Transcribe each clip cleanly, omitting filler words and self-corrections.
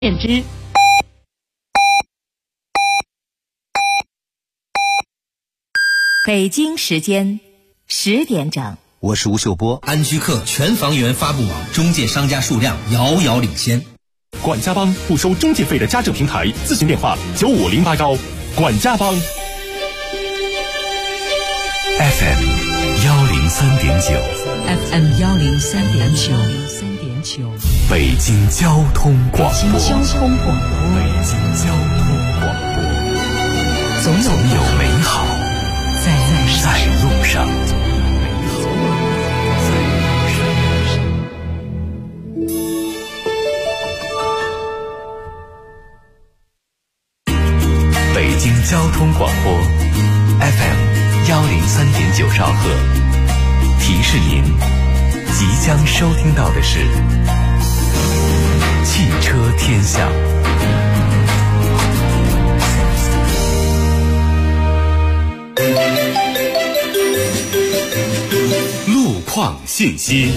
验之。 北京时间10点整， 我是吴秀波。安居客全房源发布网中介商家数量遥遥领先。 管家帮不收中介费的家政平台，咨询电话95081。管家帮 FM 103.9 北京交通广播，总有美好在路上。北京交通广播 FM 103.9兆赫，提示您即将收听到的是汽车天下。 路况信息。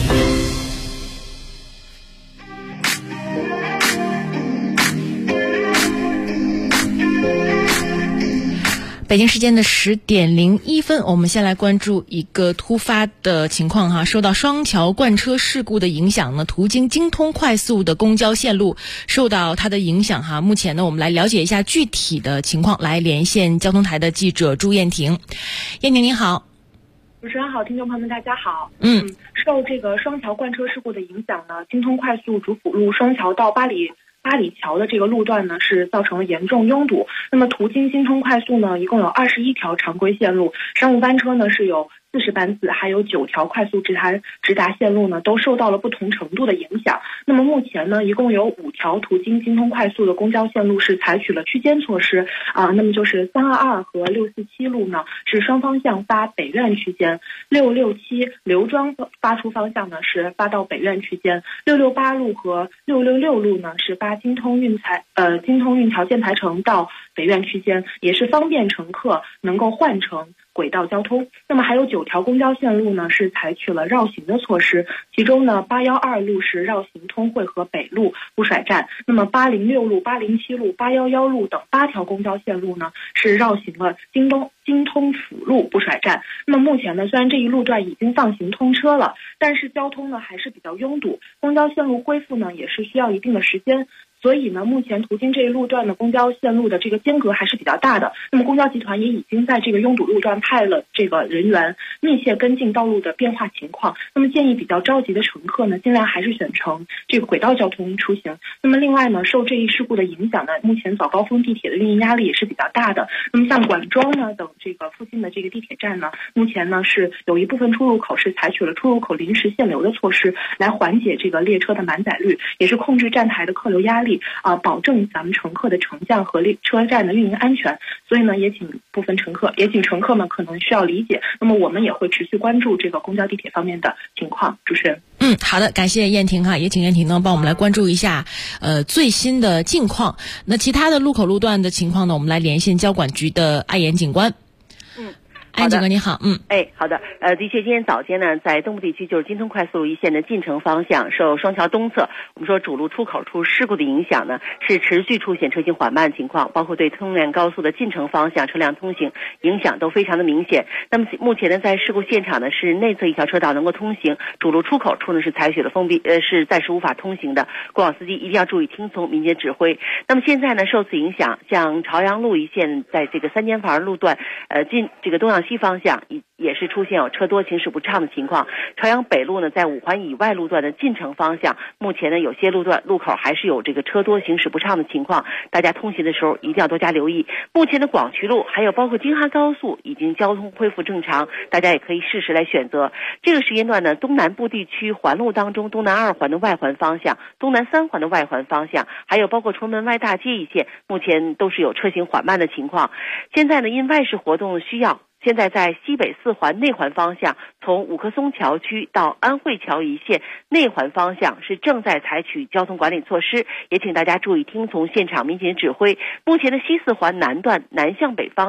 北京时间的10点01分，我们先来关注一个突发的情况哈。受到双桥贯车事故的影响呢，途经京通快速的公交线路受到它的影响哈。目前呢，我们来了解一下具体的情况，来连线交通台的记者朱燕婷。燕婷您好。 主持人好，听众朋友们大家好。受这个双桥贯车事故的影响呢，京通快速主辅路双桥到八里桥的这个路段呢是造成了严重拥堵。那么途经京通快速呢，一共有21条常规线路，商务班车呢是有40班次，还有9条快速直达线路呢都受到了不同程度的影响。那么目前呢，一共有5条途经京通快速的公交线路是采取了区间措施那么就是322和647路呢是双方向发北苑区间，667刘庄发出方向呢是发到北苑区间，668路和666路呢是发京通运桥建材城到北苑区间，也是方便乘客能够换乘轨道交通。那么还有9条公交线路呢是采取了绕行的措施，其中呢812路是绕行通惠河北路不甩站，那么806路、807路、811路等8条公交线路呢是绕行了京通辅路不甩站。那么目前呢，虽然这一路段已经放行通车了，但是交通呢还是比较拥堵，公交线路恢复呢也是需要一定的时间。所以呢，目前途经这一路段的公交线路的这个间隔还是比较大的。那么公交集团也已经在这个拥堵路段派了这个人员密切跟进道路的变化情况。那么建议比较着急的乘客呢，尽量还是选乘这个轨道交通出行。那么另外呢，受这一事故的影响呢，目前早高峰地铁的运营压力也是比较大的。那么像管庄呢等这个附近的这个地铁站呢，目前呢是有一部分出入口是采取了出入口临时限流的措施，来缓解这个列车的满载率，也是控制站台的客流压力。保证咱们乘客的乘降和车站的运营安全。所以呢，也请乘客们可能需要理解。那么我们也会持续关注这个公交地铁方面的情况。主持人， 好的，感谢燕婷哈，也请燕婷呢帮我们来关注一下最新的近况。那其他的路口路段的情况呢，我们来连线交管局的艾岩警官。安警官你好。 好的。的确，今天早间呢，在东部地区就是京通快速路一线的进城方向，受双桥东侧我们说主路出口处事故的影响呢，是持续出现车行缓慢情况，包括对通辽高速的进城方向车辆通行影响都非常的明显。那么目前呢，在事故现场呢，是内侧一条车道能够通行，主路出口处呢是采取了封闭，是暂时无法通行的。过往司机一定要注意听从民间指挥。那么现在呢，受此影响，像朝阳路一线在这个3间房路段，进这个东向西方向也是出现有车多行驶不畅的情况。朝阳北路呢，在5环以外路段的进城方向，目前呢有些路口还是有这个车多行驶不畅的情况，大家通行的时候一定要多加留意。目前的广渠路还有包括京哈高速已经交通恢复正常，大家也可以适时来选择。这个时间段呢，东南部地区环路当中，东南2环的外环方向、东南3环的外环方向，还有包括崇文门外大街一线，目前都是有车行缓慢的情况。现在呢，因外事活动需要，现在在西北4环内环方向，从五棵松桥区到安慧桥一线内环方向是正在采取交通管理措施，也请大家注意听从现场民警指挥。目前的西4环南段南向北方向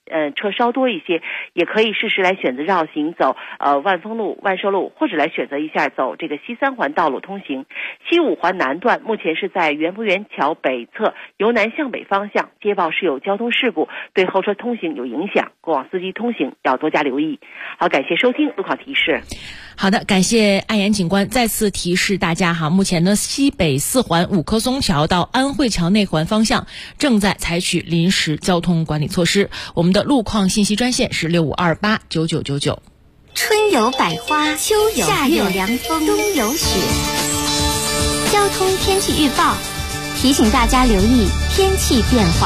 车稍多一些，也可以试试来选择绕行走万丰路、万寿路，或者来选择一下走这个西3环道路通行。西5环南段目前是在园博园桥北侧由南向北方向接报是有交通事故，对后车通行有影响，过往司机通行要多加留意。好，感谢收听路况提示。 好的，感谢安岩警官再次提示大家哈，目前呢西北4环五棵松桥到安慧桥内环方向正在采取临时交通管理措施。我们的路况信息专线是65289999。 春有百花，秋有夏有凉风，冬有雪。交通天气预报提醒大家留意天气变化。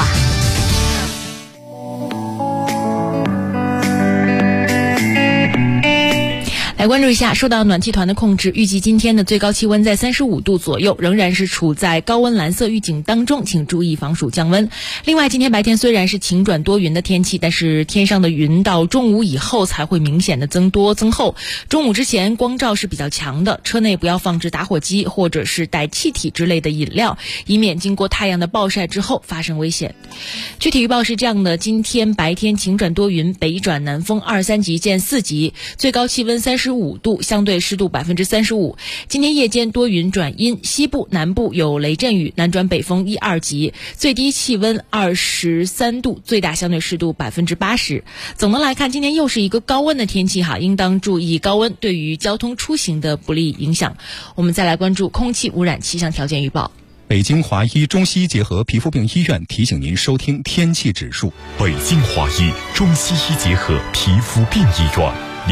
来关注一下，受到暖气团的控制，预计今天的最高气温在35度左右，仍然是处在高温蓝色预警当中，请注意防暑降温。另外，今天白天虽然是晴转多云的天气，但是天上的云到中午以后才会明显的增多增厚。中午之前光照是比较强的，车内不要放置打火机或者是带气体之类的饮料，以免经过太阳的暴晒之后发生危险。具体预报是这样的：今天白天晴转多云，北转南风2、3级见4级，最高气温35度，相对湿度35%。今天夜间多云转阴，西部南部有雷阵雨，南转北风1、2级，最低气温23度，最大相对湿度80%。总的来看，今天又是一个高温的天气哈，应当注意高温对于交通出行的不利影响。我们再来关注空气污染气象条件预报。 北京华医中西医结合皮肤病医院提醒您收听天气指数。 北京华医中西医结合皮肤病医院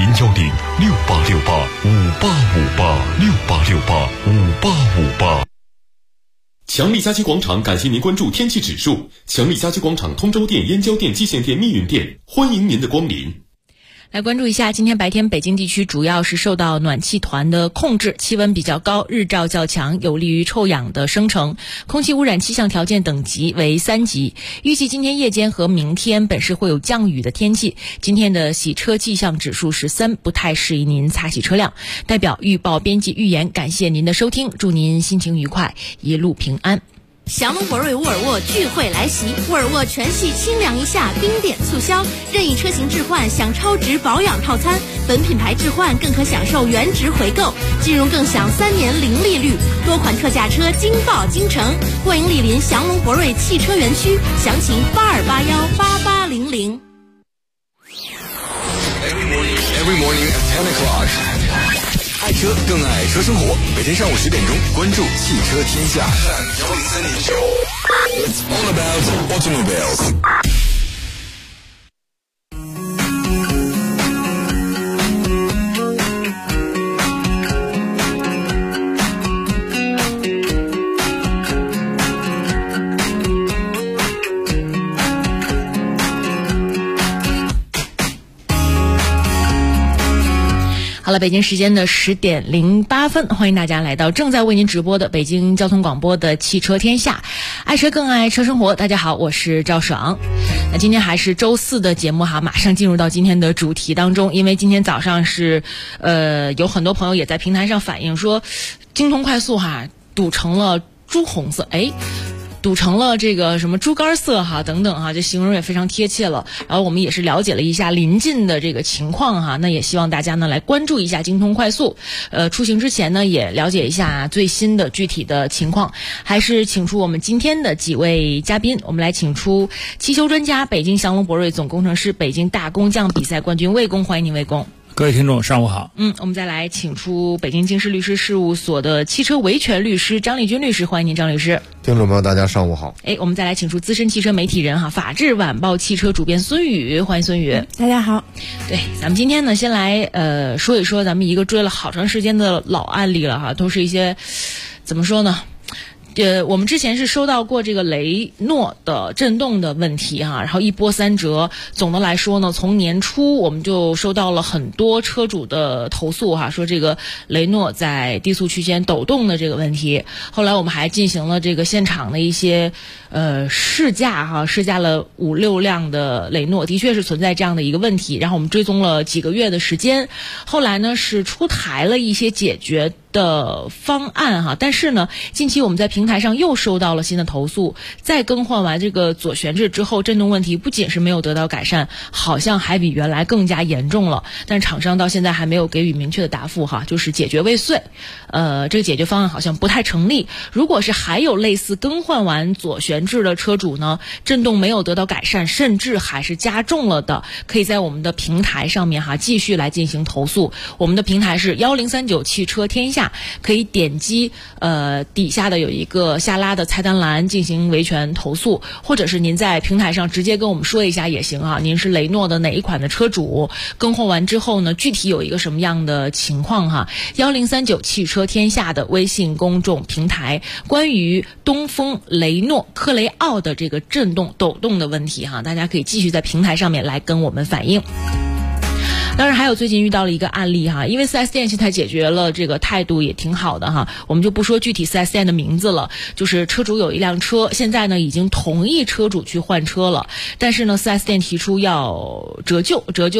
，0106868585858，68685858。 强力家居广场感谢您关注天气指数。强力家居广场通州店、燕郊店、蓟县店、密云店，欢迎您的光临。 来关注一下，今天白天北京地区主要是受到暖气团的控制，气温比较高，日照较强，有利于臭氧的生成，空气污染气象条件等级为3级。预计今天夜间和明天本市会有降雨的天气，今天的洗车气象指数是3，不太适宜您擦洗车辆。代表预报编辑预言，感谢您的收听，祝您心情愉快，一路平安。 降龙博瑞沃尔沃聚会来袭，沃尔沃全系清凉一夏冰点促销，任意车型置换享超值保养套餐，本品牌置换更可享受原值回购，金融更享3年零利率，多款特价车惊爆京城，欢迎莅临降龙博瑞汽车园区，详情82818800。 Every morning at 10 o'clock. 爱车更爱车生活，每天上午10点钟，关注汽车天下。It's all about automobiles. 好了，北京时间的10点08分，欢迎大家来到正在为您直播的北京交通广播的汽车天下，爱车更爱车生活。大家好，我是赵爽。那今天还是周4的节目哈，马上进入到今天的主题当中。因为今天早上是有很多朋友也在平台上反映说，京通快速哈堵成了朱红色，堵成了这个什么猪肝色哈等等哈，这形容也非常贴切了。然后我们也是了解了一下临近的这个情况哈，那也希望大家呢来关注一下京通快速。出行之前呢也了解一下最新的具体的情况。还是请出我们今天的几位嘉宾，我们来请出汽修专家、北京降龙博瑞总工程师、北京大工匠比赛冠军魏工，欢迎您魏工。 各位听众上午好。 我们再来请出北京京师律师事务所的汽车维权律师张立军律师，欢迎您张律师。 听众朋友大家上午好。 我们再来请出资深汽车媒体人法制晚报汽车主编孙宇，欢迎孙宇。 大家好。 对，咱们今天呢先来说一说咱们一个追了好长时间的老案例了都是一些怎么说呢，我们之前是收到过这个雷诺的震动的问题然后一波三折。总的来说呢，从年初我们就收到了很多车主的投诉说这个雷诺在低速区间抖动的这个问题。后来我们还进行了这个现场的一些试驾试驾了5、6辆的雷诺，的确是存在这样的一个问题。然后我们追踪了几个月的时间，后来呢是出台了一些解决的方案哈，但是呢，近期我们在平台上又收到了新的投诉，在更换完这个左旋制之后，震动问题不仅是没有得到改善，好像还比原来更加严重了。但厂商到现在还没有给予明确的答复哈，就是解决未遂。这个解决方案好像不太成立。如果是还有类似更换完左旋制的车主呢，震动没有得到改善，甚至还是加重了的，可以在我们的平台上面哈继续来进行投诉。我们的平台是1039汽车天下，可以点击底下的有一个下拉的菜单栏进行维权投诉，或者是您在平台上直接跟我们说一下也行啊。您是雷诺的哪一款的车主，更换完之后呢，具体有一个什么样的情况哈？1039汽车天下的微信公众平台，关于东风雷诺科雷傲的这个震动抖动的问题哈，大家可以继续在平台上面来跟我们反映。当然还有最近遇到了一个案例哈，因为 4S 店现在解决了，这个态度也挺好的哈，我们就不说具体 4S 店的名字了，就是车主有一辆车，现在呢已经同意车主去换车了，但是呢 4S 店提出要折旧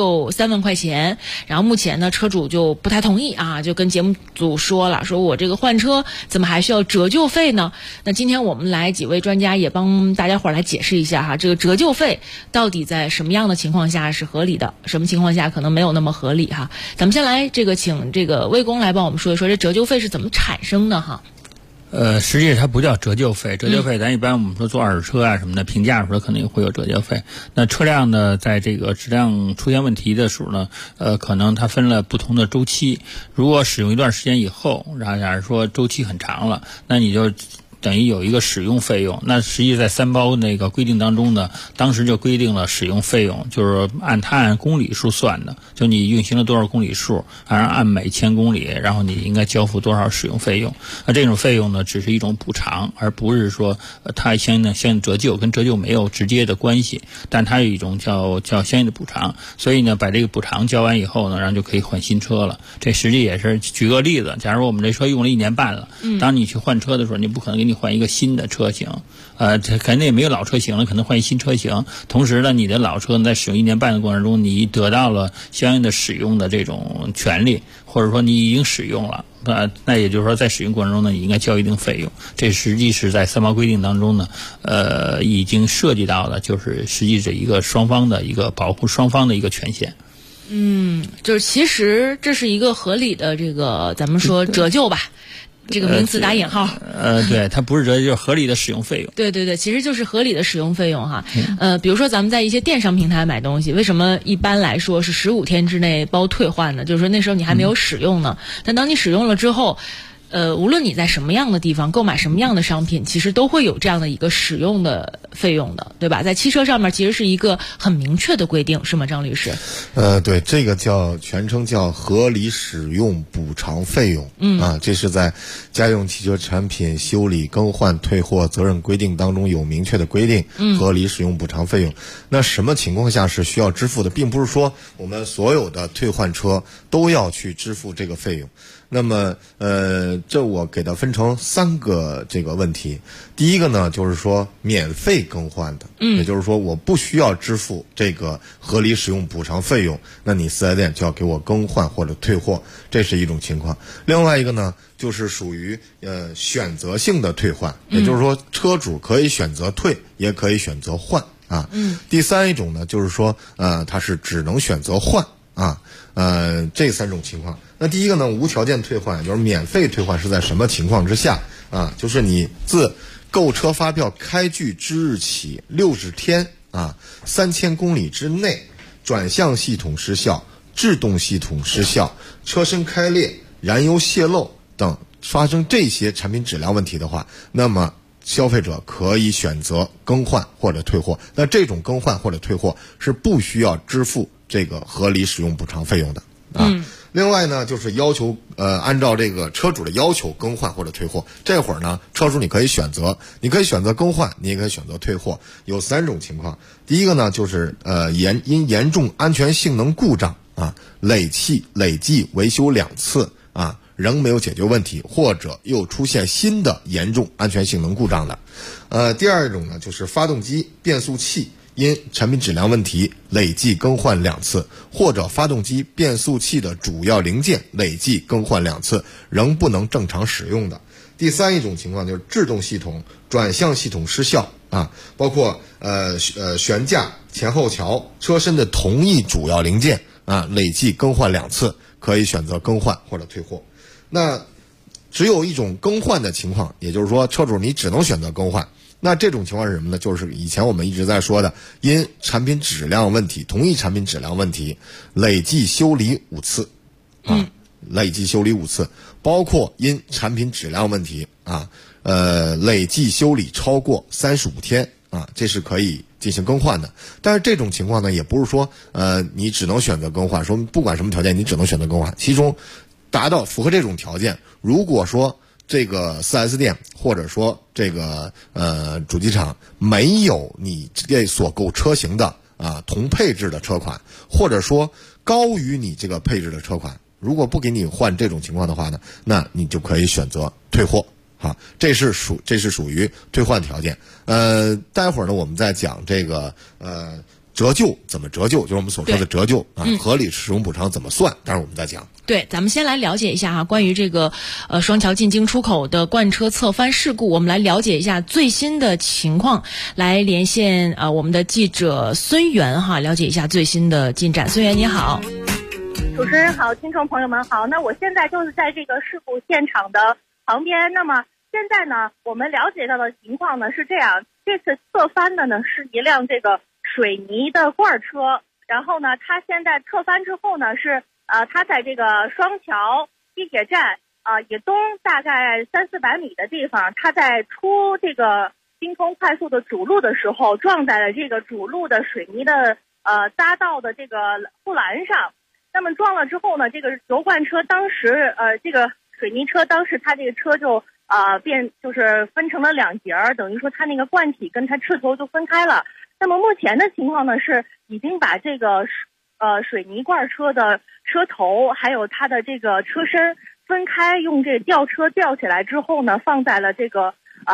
3万块钱，然后目前呢车主就不太同意啊，就跟节目组说了，说我这个换车怎么还需要折旧费呢？那今天我们来几位专家也帮大家伙来解释一下哈，这个折旧费到底在什么样的情况下是合理的，什么情况下可能没有那么合理哈。咱们先来请这个魏工来帮我们说一说这折旧费是怎么产生的哈。 实际它不叫折旧费，折旧费咱一般我们说做二手车啊什么的评价的时候可能也会有折旧费。那车辆呢在这个质量出现问题的时候呢，可能它分了不同的周期，如果使用一段时间以后，然后假如说周期很长了，那你就等于有一个使用费用。那实际在三包那个规定当中呢，当时就规定了使用费用就是按公里数算的，就你运行了多少公里数，按每1000公里，然后你应该交付多少使用费用。那这种费用呢只是一种补偿，而不是说它相应折旧，跟折旧没有直接的关系，但它有一种叫相应的补偿。所以呢把这个补偿交完以后呢，然后就可以换新车了。这实际也是举个例子，假如我们这车用了1年半了，当你去换车的时候，你不可能给你换一个新的车型，肯定也没有老车型了，可能换一新车型。同时呢，你的老车在使用1年半的过程中，你得到了相应的使用的这种权利，或者说你已经使用了，那也就是说在使用过程中呢，你应该交一定费用。这实际是在三包规定当中呢，已经涉及到了，就是实际是一个双方的一个保护双方的一个权限。 就是其实这是一个合理的这个咱们说折旧吧。这个名词打引号， 对，它不是折旧，就是合理的使用费用。 对，其实就是合理的使用费用哈。比如说咱们在一些电商平台买东西，为什么一般来说是15天之内包退换呢？就是说那时候你还没有使用呢，但当你使用了之后，无论你在什么样的地方购买什么样的商品，其实都会有这样的一个使用的费用的，对吧？在汽车上面其实是一个很明确的规定，是吗，张律师？ 对，这个全称叫合理使用补偿费用。这是在家用汽车产品修理、更换、退货责任规定当中有明确的规定，合理使用补偿费用。那什么情况下是需要支付的，并不是说我们所有的退换车都要去支付这个费用。那么这我给它分成3个这个问题。第一个呢，就是说免费更换的，也就是说我不需要支付这个合理使用补偿费用，那你4S店就要给我更换或者退货，这是一种情况。另外一个呢，就是属于选择性的退换，也就是说车主可以选择退，也可以选择换啊。第三一种呢，就是说它是只能选择换啊。这3种情况。那第一个呢，无条件退换，就是免费退换是在什么情况之下啊？就是你自购车发票开具之日起60天啊，3000公里之内，转向系统失效、制动系统失效、车身开裂、燃油泄漏等发生这些产品质量问题的话，那么消费者可以选择更换或者退货。那这种更换或者退货是不需要支付这个合理使用补偿费用的啊。另外呢，就是要求按照这个车主的要求更换或者退货。这会儿呢，车主你可以选择更换，你也可以选择退货。有3种情况。第一个呢，就是因严重安全性能故障啊，累计维修2次啊，仍没有解决问题，或者又出现新的严重安全性能故障的。第二种呢，就是发动机、变速器因产品质量问题累计更换2次，或者发动机变速器的主要零件累计更换2次，仍不能正常使用的。第三一种情况就是制动系统、转向系统失效啊，包括悬架、前后桥、车身的同一主要零件啊，累计更换2次，可以选择更换或者退货。那只有一种更换的情况，也就是说车主你只能选择更换。那这种情况是什么呢？就是以前我们一直在说的，因产品质量问题，同一产品质量问题，累计修理5次啊，累计修理5次，包括因产品质量问题啊，累计修理超过35天啊，这是可以进行更换的。但是这种情况呢，也不是说你只能选择更换，说不管什么条件你只能选择更换。其中达到符合这种条件，如果说这个 4S 店或者说这个主机厂没有你这所购车型的同配置的车款，或者说高于你这个配置的车款，如果不给你换这种情况的话呢，那你就可以选择退货。好，这是属于退换条件。待会儿呢我们再讲这个折旧怎么折旧，就是我们所说的折旧啊，合理使用补偿怎么算，待会儿我们再讲。 对，咱们先来了解一下关于这个双桥进京出口的罐车侧翻事故，我们来了解一下最新的情况，来连线我们的记者孙源了解一下最新的进展。孙源你好。 主持人好，听众朋友们好。那我现在就是在这个事故现场的旁边。那么现在呢，我们了解到的情况呢是这样，这次侧翻的呢是一辆这个水泥的罐车，然后呢它现在侧翻之后呢是它在这个双桥地铁站以东大概300-400米的地方，它在出这个京通快速的主路的时候，撞在了这个主路的水泥的匝道的这个护栏上。那么撞了之后呢，这个油罐车当时这个水泥车当时它这个车就就是分成了2节，等于说它那个罐体跟它车头就分开了。那么目前的情况呢是已经把这个水泥罐车的车头还有它的这个车身分开，用这吊车吊起来之后呢，放在了这个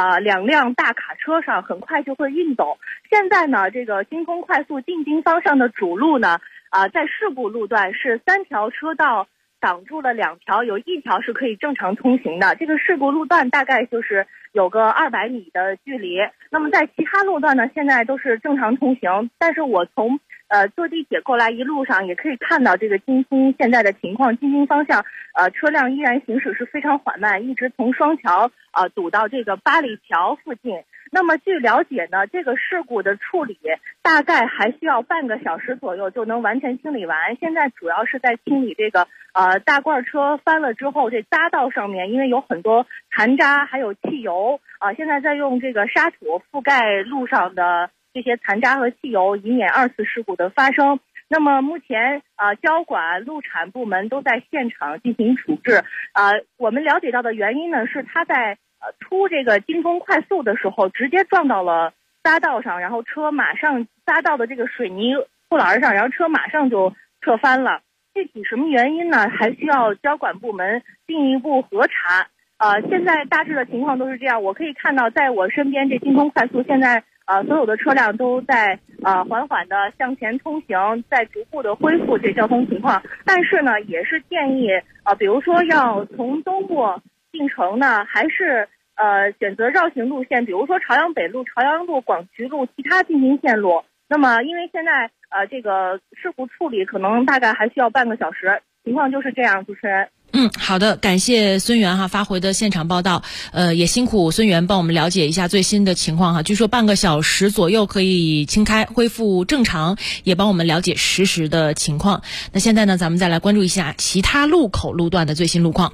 2辆大卡车上，很快就会运走。现在呢，这个京通快速进京方向的主路呢在事故路段是3条车道挡住了2条，有1条是可以正常通行的。这个事故路段大概就是有个200米的距离。那么在其他路段呢，现在都是正常通行。但是我从坐地铁过来一路上也可以看到这个京通现在的情况，进京方向车辆依然行驶是非常缓慢，一直从双桥堵到这个八里桥附近。那么据了解呢，这个事故的处理大概还需要半个小时左右就能完全清理完。现在主要是在清理这个大罐车翻了之后，这匝道上面因为有很多残渣还有汽油现在在用这个沙土覆盖路上的这些残渣和汽油，以免2次事故的发生。那么目前交管路产部门都在现场进行处置。我们了解到的原因呢是他在出这个京通快速的时候直接撞到了匝道上，然后车马上匝道的这个水泥护栏上，然后车马上就侧翻了。具体什么原因呢，还需要交管部门进一步核查。现在大致的情况都是这样，我可以看到在我身边这京通快速现在所有的车辆都在缓缓的向前通行，在逐步的恢复这交通情况。但是呢也是建议比如说要从东部进城呢，还是选择绕行路线，比如说朝阳北路、朝阳路、广渠路其他进京线路。那么因为现在这个事故处理可能大概还需要半个小时，情况就是这样。主持人好的，感谢孙源发回的现场报道。也辛苦孙源帮我们了解一下最新的情况据说半个小时左右可以清开恢复正常，也帮我们了解实时的情况。那现在呢，咱们再来关注一下其他路口路段的最新路况。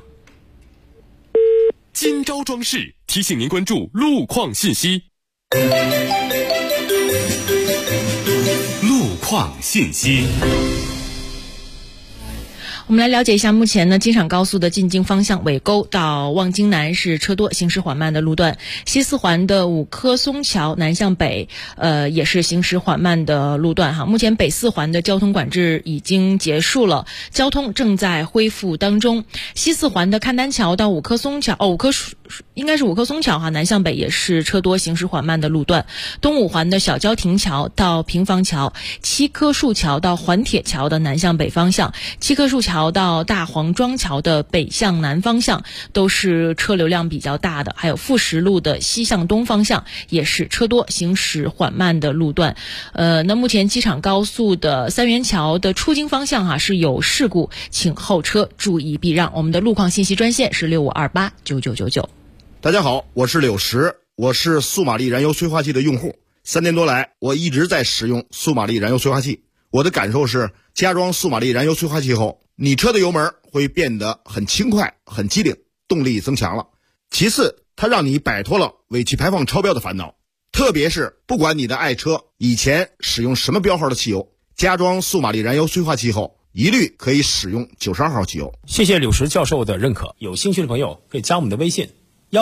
今朝装饰提醒您关注路况信息。路况信息。 我们来了解一下目前呢京沈高速的进京方向尾沟到望京南是车多行驶缓慢的路段，西四环的五棵松桥南向北也是行驶缓慢的路段目前北四环的交通管制已经结束了，交通正在恢复当中。西四环的看丹桥到五棵应该是五棵松桥哈，南向北也是车多行驶缓慢的路段。东五环的小郊亭桥到平房桥，七棵树桥到环铁桥的南向北方向，七棵树桥到大黄庄桥的北向南方向都是车流量比较大的。还有富石路的西向东方向也是车多行驶缓慢的路段。那目前机场高速的三元桥的出京方向哈是有事故，请后车注意避让。我们的路况信息专线是65289999。 大家好，我是柳石，我是速马力燃油催化器的用户。3年多来，我一直在使用速马力燃油催化器。我的感受是，加装速马力燃油催化器后，你车的油门会变得很轻快、很机灵，动力增强了。其次，它让你摆脱了尾气排放超标的烦恼。特别是不管你的爱车以前使用什么标号的汽油，加装速马力燃油催化器后，一律可以使用92号汽油。 谢谢柳石教授的认可，有兴趣的朋友可以加我们的微信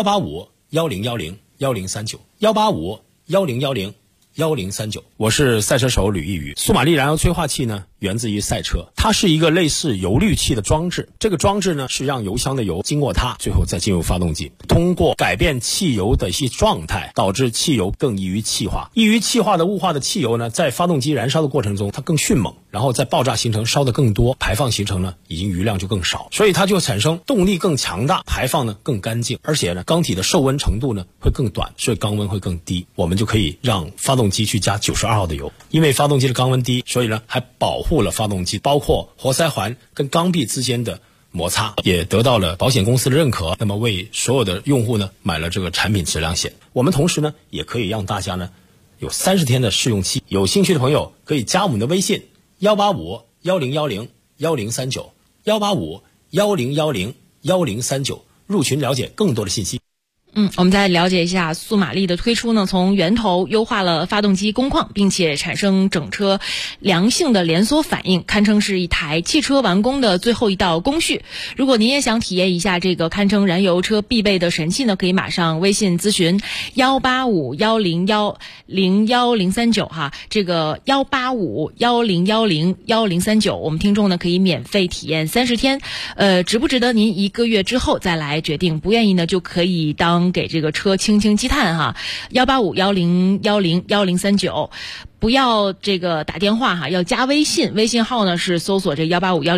185-1010-1039，185-1010-1039。我是赛车手吕一宇。速马力燃油催化器呢，源自于赛车，它是一个类似油滤器的装置。这个装置呢，是让油箱的油经过它，最后再进入发动机，通过改变汽油的一些状态，导致汽油更易于气化。易于气化的雾化的汽油呢，在发动机燃烧的过程中，它更迅猛，然后在爆炸形成烧得更多，排放形成呢，已经余量就更少，所以它就产生动力更强大，排放呢更干净，而且呢，缸体的受温程度呢会更短，所以缸温会更低。我们就可以让发动机去加92号的油，因为发动机的缸温低，所以呢还保护了发动机，包括活塞环跟缸壁之间的摩擦，也得到了保险公司的认可。那么为所有的用户呢买了这个产品质量险。我们同时呢也可以让大家呢有30天的试用期。有兴趣的朋友可以加我们的微信185-1010-1039，185-1010-1039，入群了解更多的信息。 我们再了解一下速马力的推出呢，从源头优化了发动机工况，并且产生整车良性的连锁反应，堪称是一台汽车完工的最后一道工序。如果您也想体验一下这个堪称燃油车必备的神器呢，可以马上微信咨询185-101-01039哈，这个185-101-1039，我们听众呢可以免费体验30天，值不值得您1个月之后再来决定，不愿意呢就可以当给这个车轻轻积碳哈。185-101-1039，不要这个打电话哈，要加微信，微信号呢是搜索这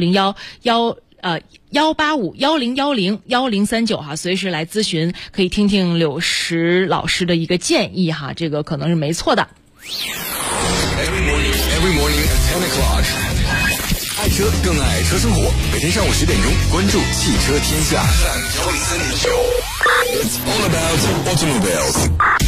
185-101-1039哈，随时来咨询，可以听听柳石老师的一个建议哈，这个可能是没错的。 Every morning at 10 o'clock， 爱车更爱车生活，每天上午10点钟，关注汽车天下。It's all about automobiles。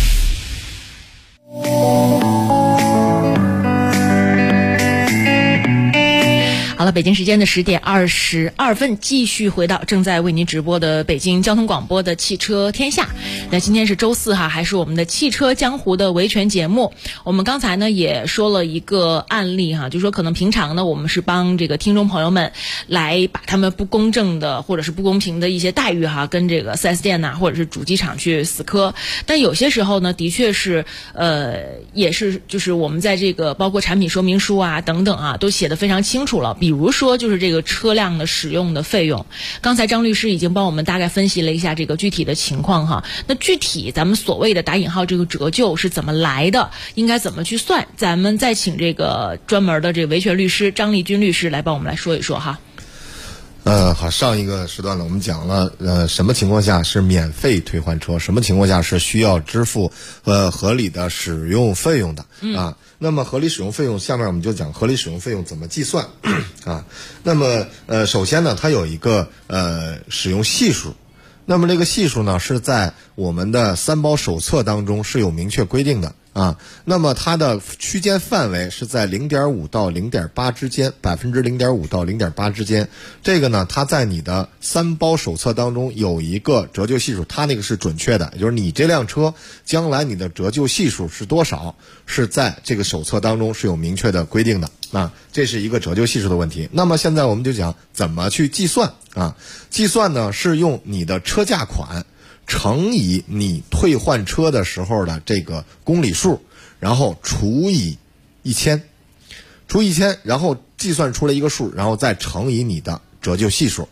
好了，北京时间的10点22分，继续回到正在为您直播的北京交通广播的汽车天下。那今天是周4哈，还是我们的汽车江湖的维权节目。我们刚才呢也说了一个案例哈，就是说可能平常呢我们是帮这个听众朋友们来把他们不公正的或者是不公平的一些待遇哈，跟这个 4S 店呐或者是主机厂去死磕。但有些时候呢，的确是也是就是我们在这个包括产品说明书啊等等啊都写得非常清楚了。比如说就是这个车辆的使用的费用，刚才张律师已经帮我们大概分析了一下这个具体的情况哈。那具体咱们所谓的打引号这个折旧是怎么来的，应该怎么去算，咱们再请这个专门的这个维权律师张立军律师来帮我们来说一说哈。 好，上一个时段呢，我们讲了什么情况下是免费退换车，什么情况下是需要支付合理的使用费用的啊。那么合理使用费用，下面我们就讲合理使用费用怎么计算啊。那么首先呢，它有一个使用系数。那么这个系数呢，是在我们的3包手册当中是有明确规定的啊。那么它的区间范围是在 0.5 到 0.8 之间，0.5% 到 0.8 之间。这个呢，它在你的3包手册当中有一个折旧系数，它那个是准确的，也就是你这辆车将来你的折旧系数是多少，是在这个手册当中是有明确的规定的啊。这是一个折旧系数的问题。那么现在我们就讲怎么去计算啊？计算呢是用你的车价款乘以你退换车的时候的这个公里数，然后除以1000，然后计算出来一个数，然后再乘以你的折旧系数。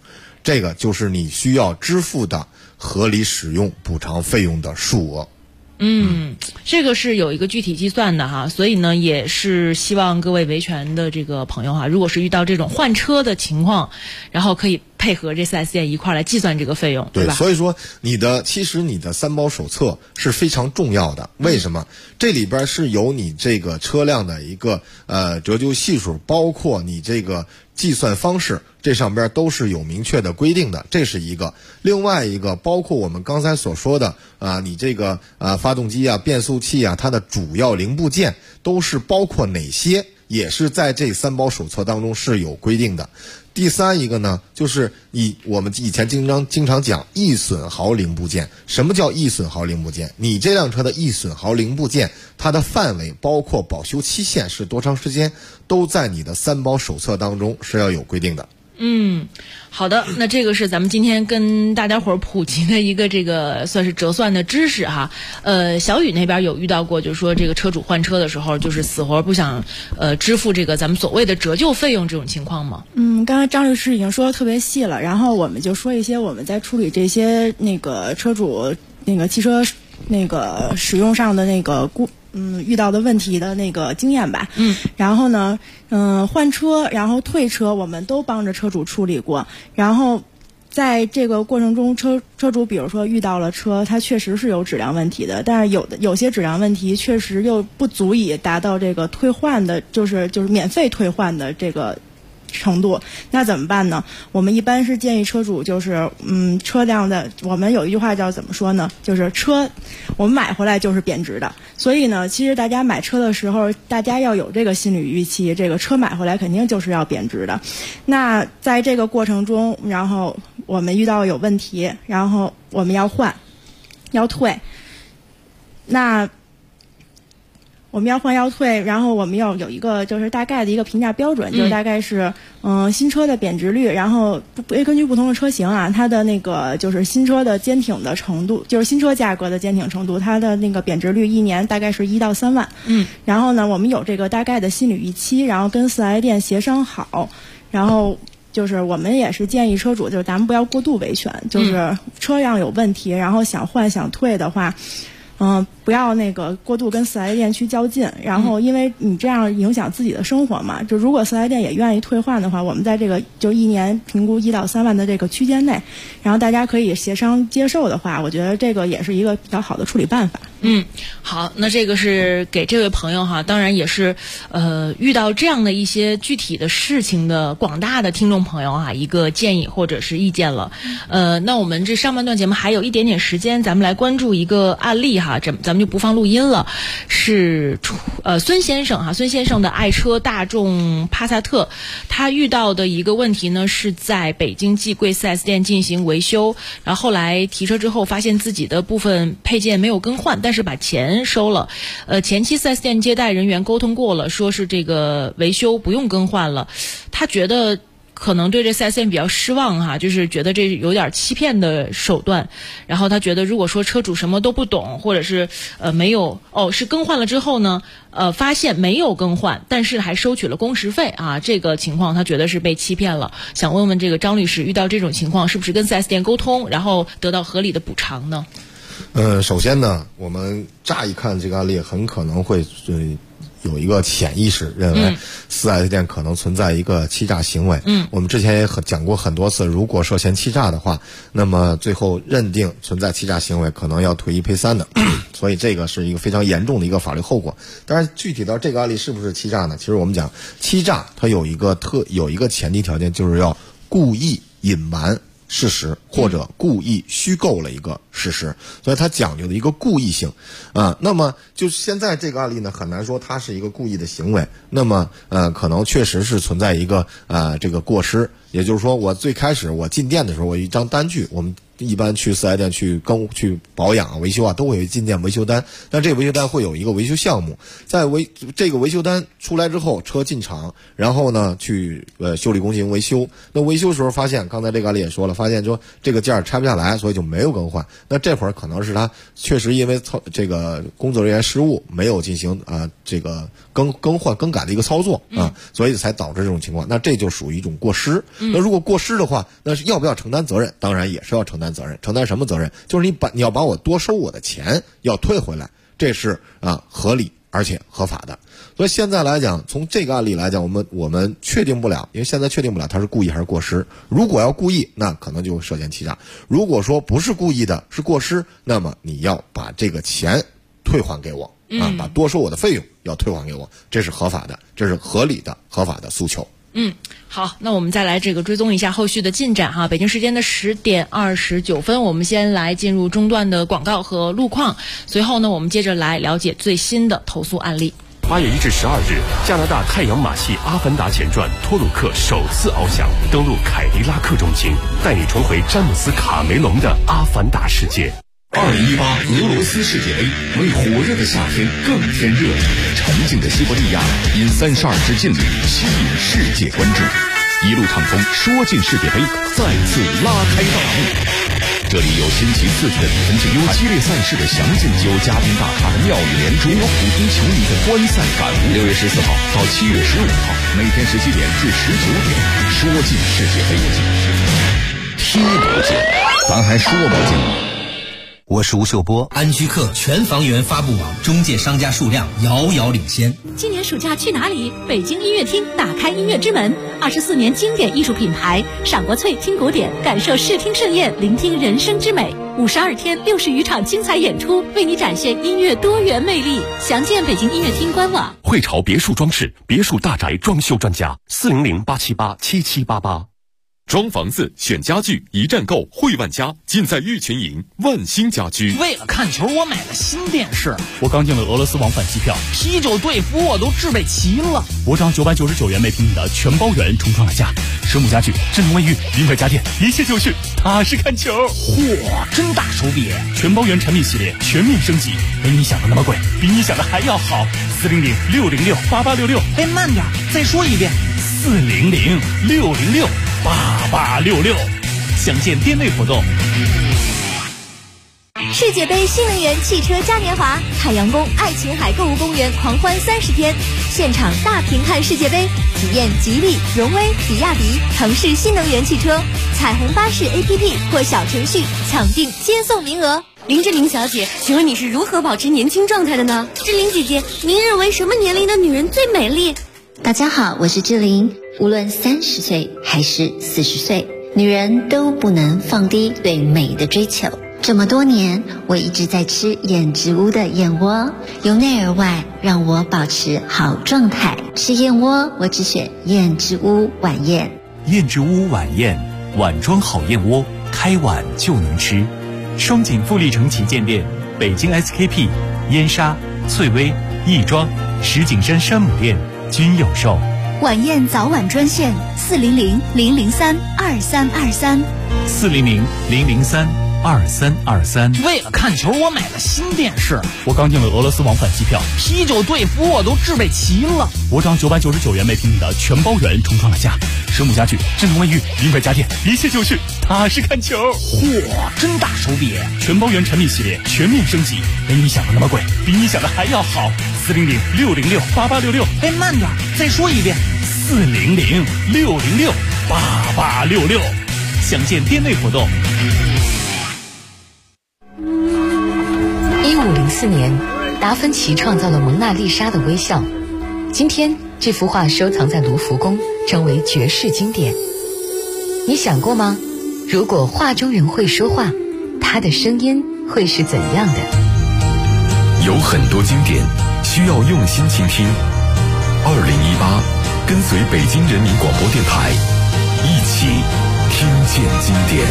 这个就是你需要支付的合理使用补偿费用的数额。 这个是有一个具体计算的哈，所以呢，也是希望各位维权的这个朋友哈，如果是遇到这种换车的情况，然后可以配合这 4S 店一块来计算这个费用，对吧？ 所以说其实你的三包手册是非常重要的。为什么？这里边是有你这个车辆的一个折旧系数，包括你这个计算方式，这上边都是有明确的规定的，这是一个。另外一个，包括我们刚才所说的你这个发动机啊、变速器啊，它的主要零部件都是包括哪些，也是在这三包手册当中是有规定的。第三一个呢，就是我们以前经常讲易损耗零部件。什么叫易损耗零部件？你这辆车的易损耗零部件，它的范围包括保修期限是多长时间，都在你的三包手册当中是要有规定的。 好的，那这个是咱们今天跟大家伙儿普及的一个这个算是折算的知识哈。小雨那边有遇到过，就是说这个车主换车的时候，就是死活不想支付这个咱们所谓的折旧费用这种情况吗？ 刚才张律师已经说的特别细了，然后我们就说一些我们在处理这些那个车主那个汽车那个使用上的那个遇到的问题的那个经验吧。然后呢，换车然后退车我们都帮着车主处理过，然后在这个过程中车主比如说遇到了车它确实是有质量问题的，但是有些质量问题确实又不足以达到这个退换的就是免费退换的这个程度，那怎么办呢？我们一般是建议车主就是车辆的，我们有一句话叫怎么说呢，就是车我们买回来就是贬值的，所以呢其实大家买车的时候大家要有这个心理预期，这个车买回来肯定就是要贬值的。那在这个过程中，然后我们遇到有问题，然后我们要换要退，那我们要换要退，然后我们要有一个就是大概的一个评价标准，就是大概是新车的贬值率，然后根据不同的车型啊，它的那个就是新车的坚挺的程度，就是新车价格的坚挺程度，它的那个贬值率一年大概是1到3万。然后呢，我们有这个大概的心理预期，然后跟4S店协商好，然后就是我们也是建议车主，就是咱们不要过度维权，就是车辆有问题，然后想换想退的话。不要那个过度跟4S店去较劲，然后因为你这样影响自己的生活嘛。就如果4S店也愿意退换的话，我们在这个就一年评估1到3万的这个区间内，然后大家可以协商接受的话，我觉得这个也是一个比较好的处理办法。 好，那这个是给这位朋友哈，当然也是遇到这样的一些具体的事情的广大的听众朋友哈，一个建议或者是意见了。那我们这上半段节目还有一点点时间，咱们来关注一个案例哈，咱们就不放录音了，是孙先生的爱车大众帕萨特，他遇到的一个问题呢，是在北京季贵 4S 店进行维修，然后后来提车之后发现自己的部分配件没有更换，但是把钱收了。前期 4S 店接待人员沟通过了，说是这个维修不用更换了，他觉得可能对这 4S 店比较失望哈，就是觉得这有点欺骗的手段。然后他觉得如果说车主什么都不懂，或者是没有是更换了之后呢，发现没有更换，但是还收取了工时费啊，这个情况他觉得是被欺骗了。想问问这个张律师，遇到这种情况是不是跟 4S 店沟通，然后得到合理的补偿呢？ 首先呢，我们乍一看这个案例很可能会有一个潜意识认为 4S 店可能存在一个欺诈行为。我们之前也讲过很多次，如果涉嫌欺诈的话，那么最后认定存在欺诈行为，可能要退1赔3的。所以这个是一个非常严重的一个法律后果。当然具体到这个案例是不是欺诈呢？其实我们讲欺诈它有一个前提条件，就是要故意隐瞒事实或者故意虚构了一个事实，所以它讲究的一个故意性那么就现在这个案例呢，很难说它是一个故意的行为，那么可能确实是存在一个这个过失。也就是说，我最开始我进店的时候，我有一张单据，我们一般去4S店去保养维修啊，都会有进件维修单。但这个维修单会有一个维修项目，在这个维修单出来之后，车进厂，然后呢去修理工进行维修。那维修时候发现，刚才这个案例也说了，发现说这个件拆不下来，所以就没有更换。那这会儿可能是他确实因为这个工作人员失误，没有进行这个更改的一个操作啊，所以才导致这种情况。那这就属于一种过失。那如果过失的话，那是要不要承担责任？当然也是要承担责任。承担什么责任？就是你要把我多收我的钱要退回来，这是合理而且合法的。所以现在来讲，从这个案例来讲，我们确定不了，因为现在确定不了他是故意还是过失。如果要故意，那可能就涉嫌欺诈；如果说不是故意的，是过失，那么你要把这个钱退还给我把多收我的费用要退还给我，这是合法的，这是合理的、合法的诉求。 好，那我们再来追踪一下后续的进展哈。北京时间的10点29分，我们先来进入中段的广告和路况，随后呢，我们接着来了解最新的投诉案例。 8月1至12日，加拿大太阳马戏《阿凡达前传》托鲁克首次翱翔，登陆凯迪拉克中心，带你重回詹姆斯·卡梅隆的阿凡达世界。 2018俄罗斯世界杯为火热的夏天更添热力，沉静的西伯利亚因32支劲旅吸引世界关注，一路畅通说进世界杯再次拉开大幕。这里有新奇刺激的比分竞有激烈赛事的详尽，有嘉宾大咖的妙语连珠，有普通球迷的观赛感悟。6月14号到7月15号，每天17点至19点，说进世界杯，踢不进，咱还说不进。 我是吴秀波，安居客全房源发布网中介商家数量遥遥领先。 今年暑假去哪里？北京音乐厅打开音乐之门，24年经典艺术品牌，赏国粹，听古典，感受视听盛宴，聆听人生之美。52天，60余场精彩演出，为你展现音乐多元魅力。详见北京音乐厅官网。 汇潮别墅装饰，别墅大宅装修专家，400-878-7788。装房子选家具一站购，汇万家尽在玉泉营万兴家居。 为了看球，我买了新电视。 我刚订了俄罗斯往返机票， 啤酒队服我都置备齐了。 我涨999元每平米的全包圆重创了家，蛇母家具、智能卫浴、名牌家电，一切就绪，踏实看球。 嚯，真大手笔！ 全包圆产品系列全面升级，没你想的那么贵，比你想的还要好。400-606-8866。 哎，慢点，再说一遍。 400-606-8866，详见店内活动。 世界杯新能源汽车嘉年华，海洋宫爱琴海购物公园狂欢30天，现场大屏看世界杯，体验吉利、荣威、比亚迪、腾势新能源汽车，彩虹巴士 APP 或小程序抢订接送名额。 林志玲小姐，请问你是如何保持年轻状态的呢？志玲姐姐，您认为什么年龄的女人最美丽？ 大家好，我是志玲。无论30岁还是40岁，女人都不能放低对美的追求。这么多年，我一直在吃燕之屋的燕窝，由内而外让我保持好状态。吃燕窝，我只选燕之屋晚宴。 燕之屋晚宴，碗装好燕窝，开碗就能吃。双井富力城旗舰店、北京 SKP、燕莎、翠微、亦庄、石景山山姆店均有售。 晚宴早晚专线400-003-2323。 400-003-2323。 为了看球，我买了新电视。 我刚订了俄罗斯往返机票， 啤酒队服我都置备齐了。 我涨999元每平米的全包圆重创了家，蛇母家具、智能卫浴、名牌家电，一切就绪，踏实看球。 嚯，真大手笔！ 全包圆产品系列全面升级，没你想的那么贵，比你想的还要好。400-606-8866。 哎，慢点，再说一遍。 400-606-8866。详见店内活动。 1504年，达芬奇创造了蒙娜丽莎的微笑。今天，这幅画收藏在卢浮宫，成为绝世经典。你想过吗？如果画中人会说话，他的声音会是怎样的？ 有很多经典需要用心倾听。2018，跟随北京人民广播电台，一起听见经典。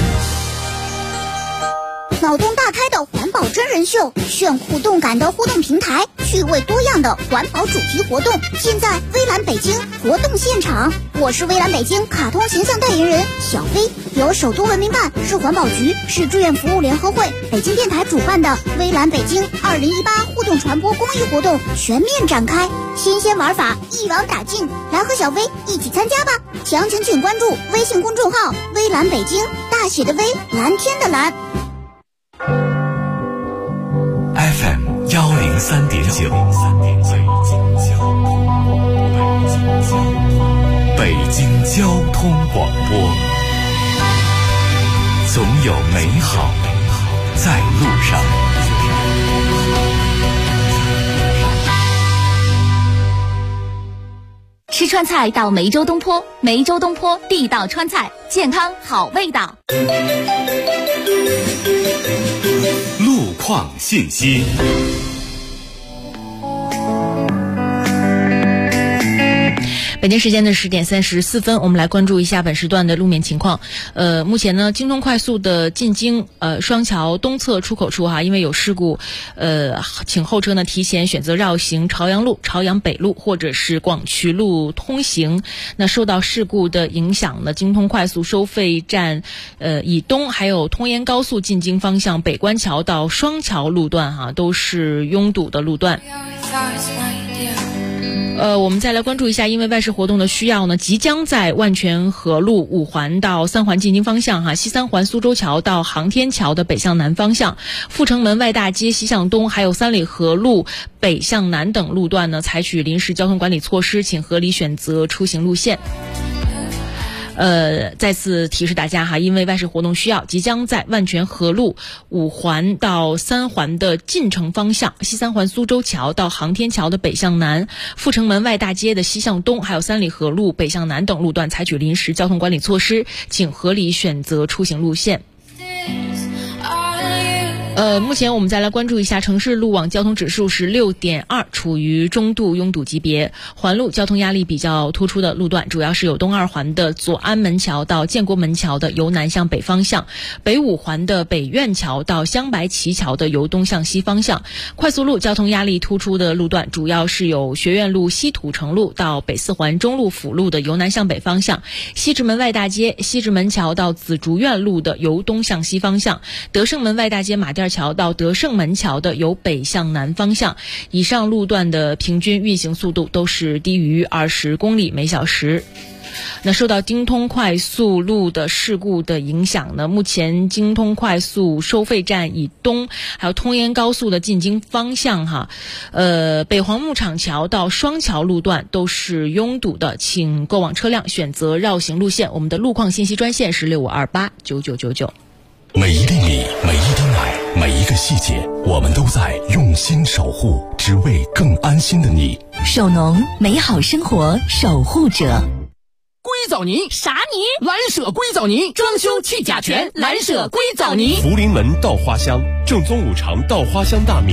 脑洞大开的环保真人秀，炫酷动感的互动平台，趣味多样的环保主题活动，尽在微蓝北京活动现场。我是微蓝北京卡通形象代言人小飞。 由首都文明办、市环保局、市志愿服务联合会、北京电台主办的微蓝北京2018互动传播公益活动全面展开，新鲜玩法一网打尽，来和小薇一起参加吧！详情请关注微信公众号“微蓝北京”，大写的微，蓝天的蓝。 FM 103.9，北京交通广播，总有美好在路上。 吃川菜到梅州东坡，梅州东坡地道川菜，健康好味道。 路况信息。 北京时间的10点34分，我们来关注一下本时段的路面情况。目前呢，京通快速的进京双桥东侧出口处因为有事故，请后车呢提前选择绕行朝阳路、朝阳北路或者是广渠路通行。那受到事故的影响呢，京通快速收费站以东还有通燕高速进京方向北关桥到双桥路段都是拥堵的路段。我们再来关注一下，因为外事活动的需要呢，即将在万泉河路5环到3环进京方向西3环苏州桥到航天桥的北向南方向，阜成门外大街西向东，还有三里河路北向南等路段呢，采取临时交通管理措施，请合理选择出行路线。再次提示大家因为外事活动需要，即将在万泉河路5环到3环的进城方向，西3环苏州桥到航天桥的北向南，阜成门外大街的西向东，还有三里河路北向南等路段采取临时交通管理措施，请合理选择出行路线。目前我们再来关注一下城市路网交通指数是6.2，处于中度拥堵级别。环路交通压力比较突出的路段，主要是有东2环的左安门桥到建国门桥的由南向北方向，北5环的北苑桥到香白旗桥的由东向西方向。快速路交通压力突出的路段，主要是有学院路西土城路到北4环中路辅路的由南向北方向，西直门外大街西直门桥到紫竹院路的由东向西方向，德胜门外大街马甸桥到德胜门桥的由北向南方向。以上路段的平均运行速度都是低于20公里每小时。那受到京通快速路的事故的影响呢，目前京通快速收费站以东还有通燕高速的进京方向北黄牧场桥到双桥路段都是拥堵的，请过往车辆选择绕行路线。我们的路况信息专线是65289999。 每一粒米，每一滴奶，每一个细节，我们都在用心守护，只为更安心的你。 首农，美好生活守护者。 硅藻泥啥泥？ 蓝舍硅藻泥，装修去甲醛，蓝舍硅藻泥。 福临门稻花香，正宗5常稻花香大米。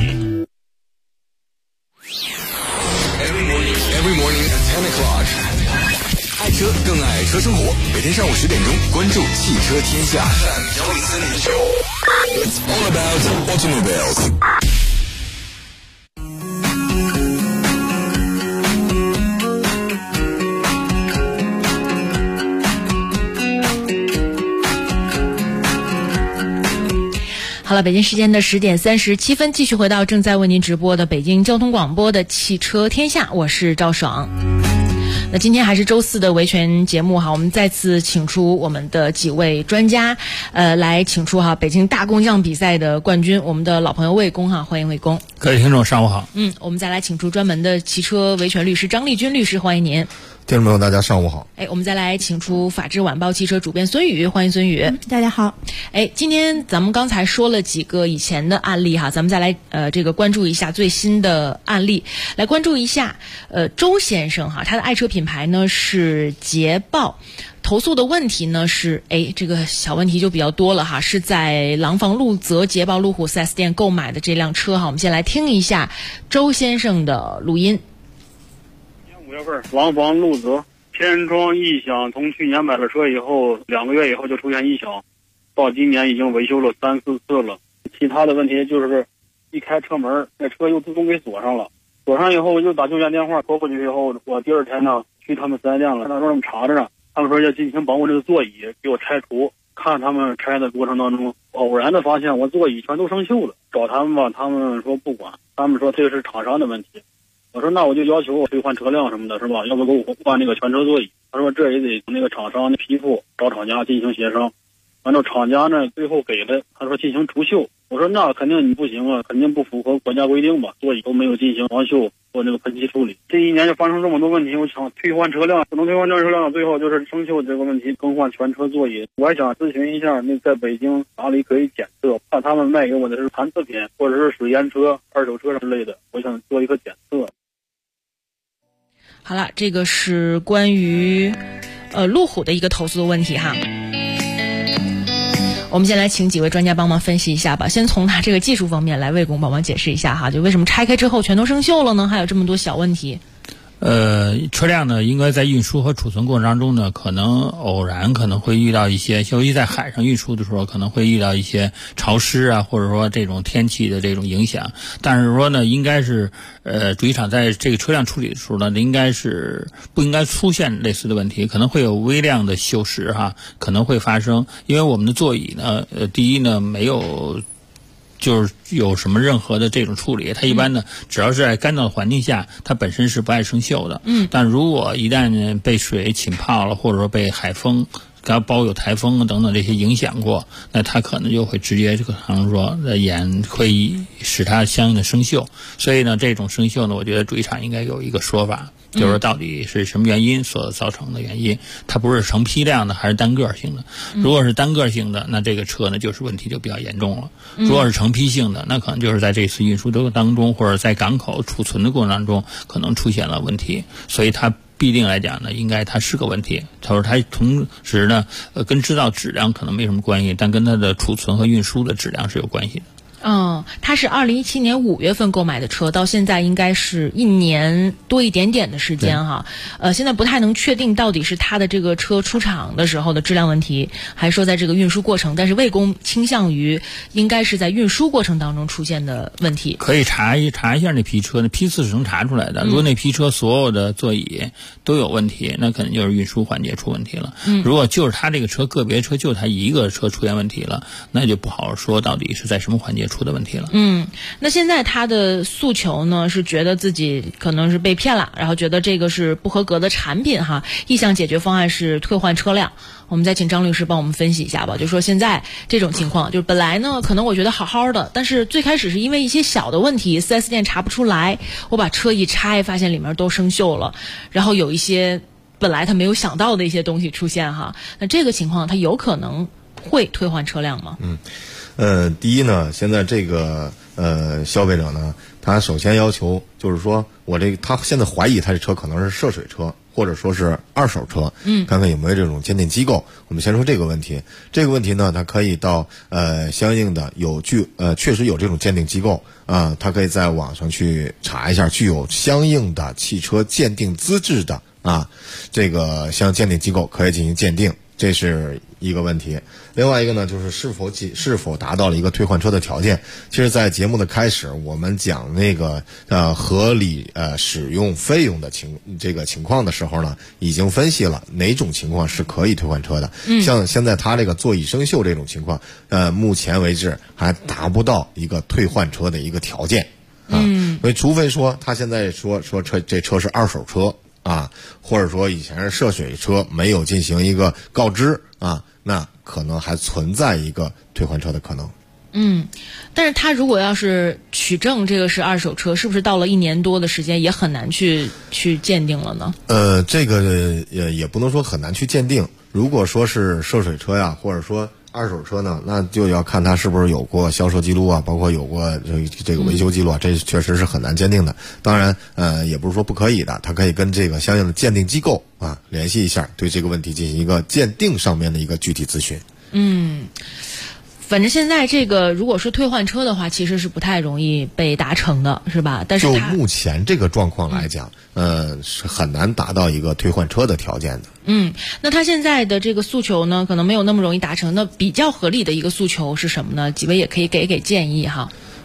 Every morning at 10 o'clock， 爱车更爱车生活，每天上午10点钟，关注汽车天下。It's all about automobiles。 好了，北京时间的10点37分，继续回到正在为您直播的北京交通广播的汽车天下，我是赵爽。那今天还是周4的维权节目我们再次请出我们的几位专家，来请出北京大工匠比赛的冠军，我们的老朋友魏工欢迎魏工。 各位听众上午好。 我们再来请出专门的汽车维权律师张立军律师，欢迎您。 听众朋友大家上午好。 我们再来请出法制晚报汽车主编孙宇，欢迎孙宇。 大家好。 今天咱们刚才说了几个以前的案例咱们再来这个关注一下最新的案例，来关注一下周先生他的爱车品牌呢是捷豹，投诉的问题呢是这个小问题就比较多了是在廊坊路泽捷豹路虎 4S 店购买的这辆车我们先来听一下周先生的录音。 5月份，廊坊路泽天窗异响，从去年买了车以后2个月以后就出现异响，到今年已经维修了3-4次了。其他的问题就是一开车门，那车又自动给锁上了，锁上以后又打救援电话拨过去以后，我第二天呢去他们4S店了，他说他们查着呢，他们说要进行把我这个座椅给我拆除， 看他们拆的过程当中，偶然的发现我座椅全都生锈了，找他们吧，他们说不管，他们说这个是厂商的问题。我说那我就要求我退换车辆什么的，是吧？要不给我换那个全车座椅。他说这也得那个厂商的批复，找厂家进行协商。完了厂家呢最后给了，他说进行除锈。我说那肯定你不行啊，肯定不符合国家规定吧，座椅都没有进行防锈或那个喷漆处理。这一年就发生这么多问题，我想退换车辆不能退换车辆，最后就是生锈这个问题，更换全车座椅。我还想咨询一下，那在北京哪里可以检测？怕他们卖给我的是残次品或者是水烟车、二手车之类的，我想做一个检测。 好了，这个是关于路虎的一个投诉的问题哈。我们先来请几位专家帮忙分析一下吧。先从它这个技术方面来为工帮忙解释一下哈，就为什么拆开之后全都生锈了呢？还有这么多小问题。 车辆呢，应该在运输和储存过程当中呢，可能偶然可能会遇到一些，尤其在海上运输的时候，可能会遇到一些潮湿啊，或者说这种天气的这种影响。但是说呢，应该是主机厂在这个车辆处理的时候呢，应该是不应该出现类似的问题，可能会有微量的锈蚀哈，可能会发生。因为我们的座椅呢，第一呢没有。就是有什么任何的这种处理，它一般呢，只要是在干燥的环境下，它本身是不爱生锈的。但如果一旦被水浸泡了，或者说被海风、包有台风等等这些影响过，那它可能就会直接这个可能说会使它相应的生锈。所以呢，这种生锈呢，我觉得主机厂应该有一个说法。就是说到底是什么原因所造成的原因，它不是成批量的还是单个性的。如果是单个性的，那这个车呢就是问题就比较严重了。如果是成批性的，那可能就是在这次运输的当中或者在港口储存的过程当中可能出现了问题，所以它必定来讲呢，应该它是个问题。他说它同时呢跟制造质量可能没什么关系，但跟它的储存和运输的质量是有关系的。 它是2017年5月份购买的车，到现在应该是1年多一点点的时间哈。现在不太能确定到底是它的这个车出厂的时候的质量问题，还是说在这个运输过程，但是魏工倾向于应该是在运输过程当中出现的问题。 可以查一下那批车，那批次是能查出来的。如果那批车所有的座椅都有问题，那可能就是运输环节出问题了。如果就是它这个车个别车就它一个车出现问题了，那就不好说到底是在什么环节出的问题了。 那现在他的诉求呢是觉得自己可能是被骗了，然后觉得这个是不合格的产品哈，意向解决方案是退换车辆。我们再请张律师帮我们分析一下吧，就说现在这种情况，就是本来呢可能我觉得好好的，但是最开始是因为一些小的问题 4S 店查不出来，我把车一拆发现里面都生锈了，然后有一些本来他没有想到的一些东西出现哈，那这个情况他有可能会退换车辆吗？ 第一呢，现在这个消费者呢，他首先要求就是说他现在怀疑他这车可能是涉水车，或者说是二手车，看看有没有这种鉴定机构。我们先说这个问题。这个问题呢，他可以到相应的确实有这种鉴定机构啊，他可以在网上去查一下，具有相应的汽车鉴定资质的这个像鉴定机构可以进行鉴定。这是一个问题。另外一个呢，就是是否达到了一个退换车的条件。其实在节目的开始我们讲那个合理使用费用的这个情况的时候呢，已经分析了哪种情况是可以退换车的。像现在他这个座椅生锈这种情况，目前为止还达不到一个退换车的一个条件所以除非说他现在说这车是二手车或者说以前是涉水车，没有进行一个告知那可能还存在一个退换车的可能。 但是他如果要是取证这个是二手车，是不是到了1年多的时间也很难去鉴定了呢？ 这个也不能说很难去鉴定。如果说是涉水车呀，或者说二手车呢，那就要看他是不是有过销售记录包括有过这个维修记录这确实是很难鉴定的。当然也不是说不可以的，他可以跟这个相应的鉴定机构联系一下，对这个问题进行一个鉴定上面的一个具体咨询。 反正现在这个如果是退换车的话，其实是不太容易被达成的，是吧？但是就目前这个状况来讲，是很难达到一个退换车的条件的。 那他现在的这个诉求呢，可能没有那么容易达成。那比较合理的一个诉求是什么呢？几位也可以给建议哈。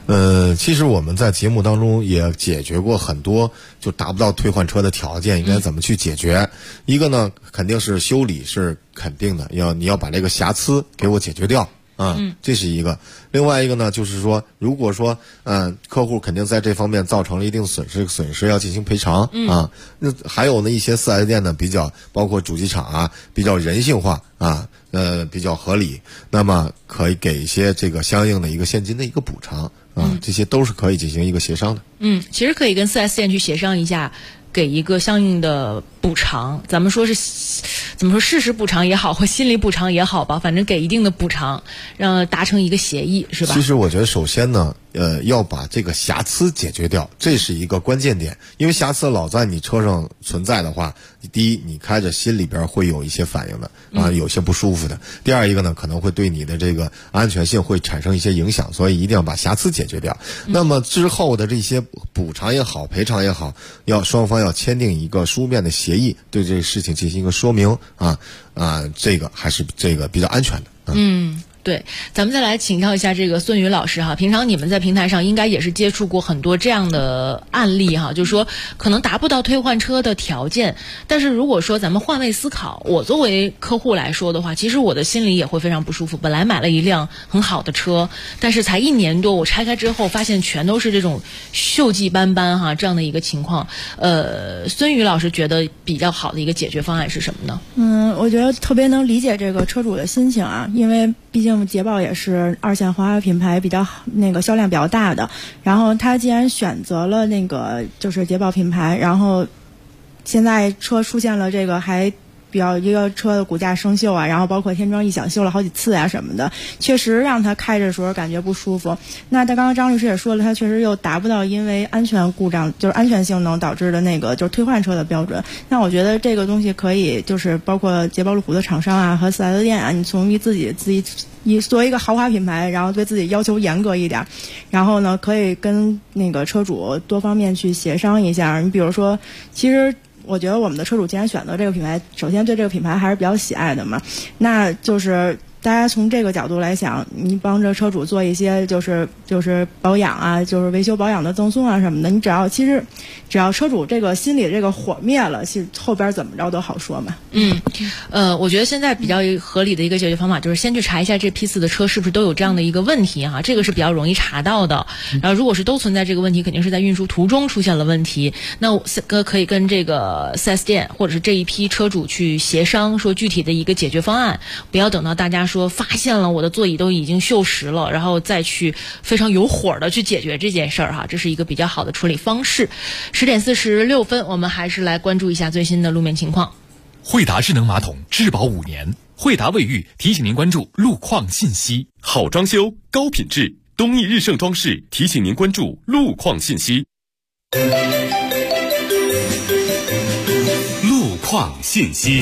其实我们在节目当中也解决过很多就达不到退换车的条件，应该怎么去解决。一个呢，肯定是修理是肯定的，你要把这个瑕疵给我解决掉这是一个。另外一个呢，就是说，如果说客户肯定在这方面造成了一定损失要进行赔偿那还有呢一些 4S 店呢比较包括主机厂比较人性化比较合理，那么可以给一些这个相应的一个现金的一个补偿这些都是可以进行一个协商的。 其实可以跟 4S 店去协商一下，给一个相应的补偿。咱们说是怎么说，事实补偿也好，或心理补偿也好吧，反正给一定的补偿，让达成一个协议，是吧？ 其实我觉得首先呢，要把这个瑕疵解决掉，这是一个关键点。因为瑕疵老在你车上存在的话，第一，你开着心里边会有一些反应的有些不舒服的。第二一个呢，可能会对你的这个安全性会产生一些影响，所以一定要把瑕疵解决掉。那么之后的这些补偿也好，赔偿也好，双方要签订一个书面的协议，对这个事情进行一个说明这个还是这个比较安全的。 对，咱们再来请教一下这个孙宇老师哈，平常你们在平台上应该也是接触过很多这样的案例哈，就是说可能达不到退换车的条件，但是如果说咱们换位思考，我作为客户来说的话，其实我的心里也会非常不舒服。本来买了一辆很好的车，但是才1年多，我拆开之后发现全都是这种锈迹斑斑哈，这样的一个情况。孙宇老师觉得比较好的一个解决方案是什么呢？ 我觉得特别能理解这个车主的心情因为毕竟捷豹也是2线豪华品牌比较销量比较大的，然后他既然选择了就是捷豹品牌，然后现在车出现了这个还比较一个车的骨架生锈然后包括天窗异响修了好几次什么的，确实让他开着的时候感觉不舒服。那他刚刚张律师也说了，他确实又达不到因为安全故障就是安全性能导致的就是退换车的标准。那我觉得这个东西可以就是包括捷豹路虎的厂商和 4S 店你从自己作为一个豪华品牌，然后对自己要求严格一点，然后呢可以跟车主多方面去协商一下。你比如说，其实我觉得我们的车主既然选择这个品牌，首先对这个品牌还是比较喜爱的嘛，那就是大家从这个角度来想，你帮着车主做一些就是保养就是维修保养的赠送什么的，你只要车主这个心里的这个火灭了，其实后边怎么着都好说嘛。 我觉得现在比较合理的一个解决方法就是先去查一下这批次的车是不是都有这样的一个问题这个是比较容易查到的。然后如果是都存在这个问题，肯定是在运输途中出现了问题，那可以跟这个 4S 店或者是这一批车主去协商，说具体的一个解决方案，不要等到大家说发现了我的座椅都已经锈蚀了，然后再去非常有火的去解决这件事儿这是一个比较好的处理方式。10点46分，我们还是来关注一下最新的路面情况。 惠达智能马桶质保5年，惠达卫浴提醒您关注路况信息。 好装修高品质，东义日盛装饰提醒您关注路况信息。 路况信息。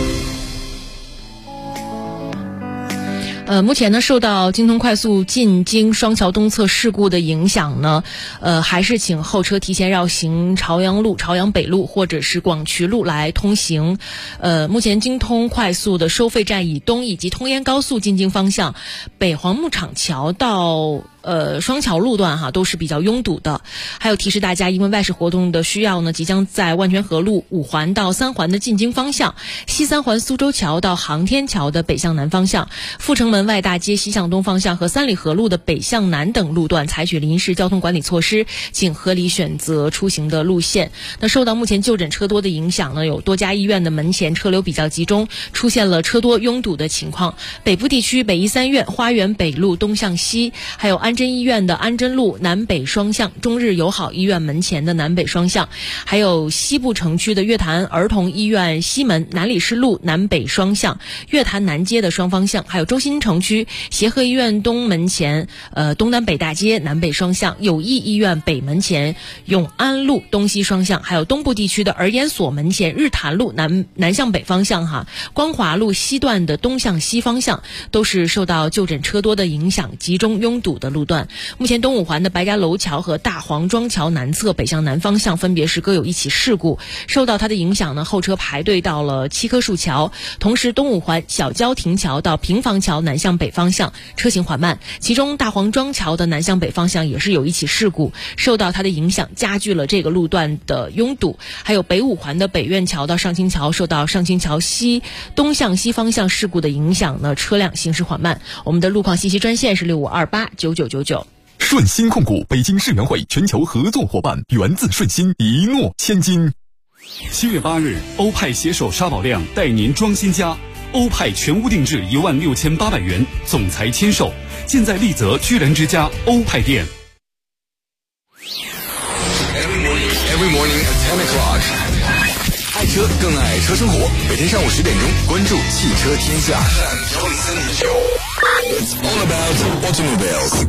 目前呢，受到京通快速进京双桥东侧事故的影响呢，还是请后车提前绕行朝阳路、朝阳北路或者是广渠路来通行。目前京通快速的收费站以东以及通燕高速进京方向，北黄木厂桥到双桥路段都是比较拥堵的。还有提示大家，因为外事活动的需要呢，即将在万泉河路5环到3环的进京方向，西3环苏州桥到航天桥的北向南方向，阜成门外大街西向东方向和三里河路的北向南等路段采取临时交通管理措施，请合理选择出行的路线。那受到目前就诊车多的影响呢，有多家医院的门前车流比较集中，出现了车多拥堵的情况。北部地区北医三院花园北路东向西，还有安贞医院的安贞路南北双向，中日友好医院门前的南北双向，还有西部城区的乐坛儿童医院西门南礼士路南北双向，乐坛南街的双方向，还有中心城区协和医院东门前东南北大街南北双向，友谊医院北门前永安路东西双向，还有东部地区的儿研所门前日坛路南向北方向光华路西段的东向西方向，都是受到就诊车多的影响集中拥堵的路路段。目前东五环的白家楼桥和大黄庄桥南侧北向南方向分别是各有一起事故，受到它的影响呢，后车排队到了七棵树桥。同时东五环小郊亭桥到平房桥南向北方向车行缓慢，其中大黄庄桥的南向北方向也是有一起事故，受到它的影响加剧了这个路段的拥堵。还有北五环的北苑桥到上清桥，受到上清桥西东向西方向事故的影响呢，车辆行驶缓慢。我们的路况信息专线是65289999。 顺鑫控股北京世园会全球合作伙伴，源自顺鑫，一诺千金。 7月8日，欧派携手沙宝亮带您装新家，欧派全屋定制16800元，总裁签售，现在丽泽居然之家欧派店。 Every morning at 10 o'clock， 爱车更爱车生活，每天上午10点钟，关注汽车天下。It's all about automobiles。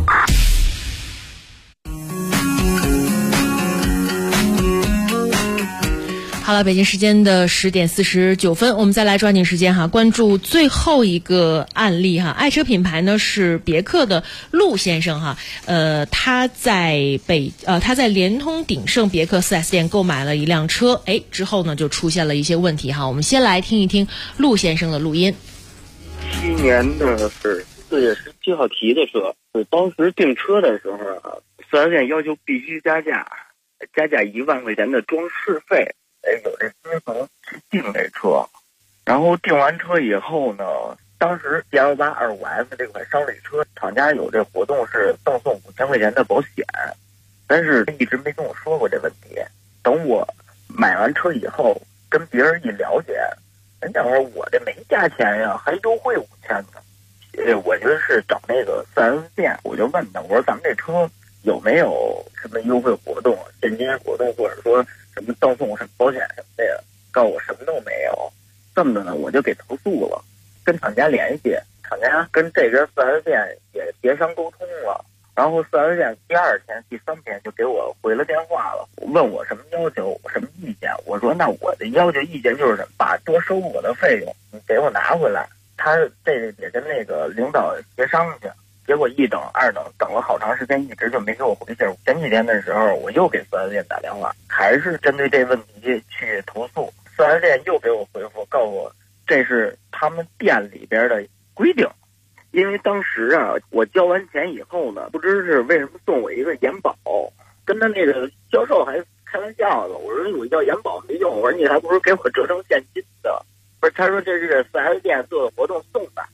好了，北京时间的10点49分，我们再来抓紧时间哈，关注最后一个案例哈。爱车品牌呢是别克的陆先生哈，他在联通鼎盛别克 4S 店购买了一辆车，之后呢就出现了一些问题哈。我们先来听一听陆先生的录音。 去年的是4月17号提的车，当时订车的时候啊，4S店要求必须加价1万块钱的装饰费。有这资格去订这车，然后订完车以后呢，当时 G185S 这款商旅车厂家有这活动是赠送5000块钱的保险，但是一直没跟我说过这问题。等我买完车以后跟别人一了解，人家说我这没加钱呀，还优惠5000呢。我就是找那个 4S 店，我就问他，我说咱们这车有没有什么优惠活动、现金活动，或者说什么赠送什么保险什么的呀？告诉我什么都没有。这么的呢，我就给投诉了，跟厂家联系，厂家跟这边 4S 店也协商沟通了。然后 4S 店第2天、第3天就给我回了电话了，问我什么要求、什么意见。我说那我的要求意见就是把多收我的费用你给我拿回来。他这个也跟那个领导协商去。结果1等2等，等了好长时间，一直就没给我回信。前几天的时候，我又给 4S 店打电话，还是针对这问题去投诉。4S 店又给我回复，告诉我这是他们店里边的规定。因为当时啊，我交完钱以后呢，不知是为什么送我一个延保，跟他那个销售还开玩笑的。我说我要延保没用，我说你还不如给我折成现金的。不是，他说这是 4S 店做的活动送的。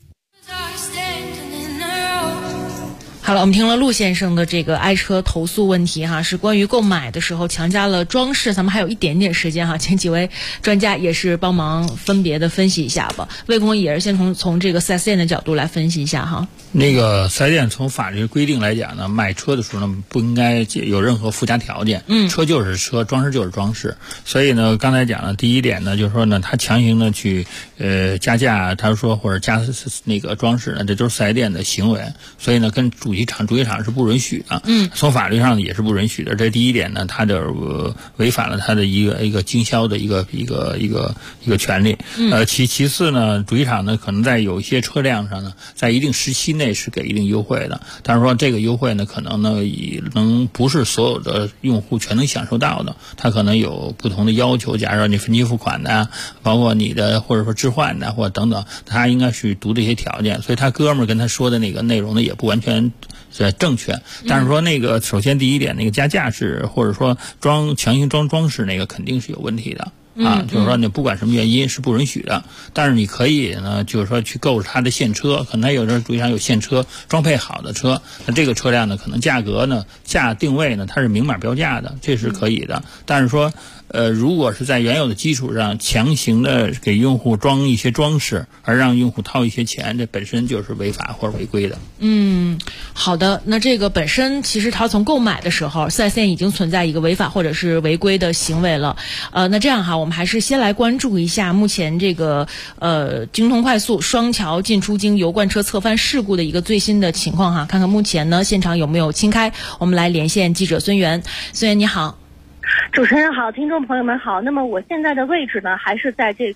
好了，我们听了陆先生的这个爱车投诉问题哈，是关于购买的时候强加了装饰。咱们还有一点点时间哈，请几位专家也是帮忙分别的分析一下吧。魏工也是先从这个 4S 店的角度来分析一下哈。 那个4S店从法律规定来讲呢，买车的时候呢不应该有任何附加条件，车就是车，装饰就是装饰。所以呢，刚才讲了第一点呢，就是说呢，他强行的去加价，他说或者加那个装饰呢，这都是4S店的行为。所以呢，跟主机厂是不允许的，从法律上也是不允许的。这第一点呢，他就违反了他的一个经销的一个权利。其次呢，主机厂呢可能在有一些车辆上呢，在一定时期内是给一定优惠的，但是说这个优惠呢，可能呢也能不是所有的用户全能享受到的，它可能有不同的要求。假如你分期付款的，包括你的或者说置换的或者等等，他应该去读这些条件。所以他哥们儿跟他说的那个内容呢，也不完全正确。但是说那个首先第一点，那个加价是或者说强行装饰那个肯定是有问题的。就是说你不管什么原因是不允许的，但是你可以呢，就是说去购他的现车，可能他有的主机厂有现车装配好的车，那这个车辆呢，可能价格呢、定位呢，它是明码标价的，这是可以的。但是说如果是在原有的基础上强行的给用户装一些装饰，而让用户掏一些钱，这本身就是违法或者违规的。 好的，那这个本身其实他从购买的时候 4S 店已经存在一个违法或者是违规的行为了。那这样哈，我们还是先来关注一下目前这个京通快速双桥进出京油罐车侧翻事故的一个最新的情况哈，看看目前呢现场有没有清开。我们来连线记者孙源。孙源你好。 主持人好，听众朋友们好。那么我现在的位置呢，还是在这个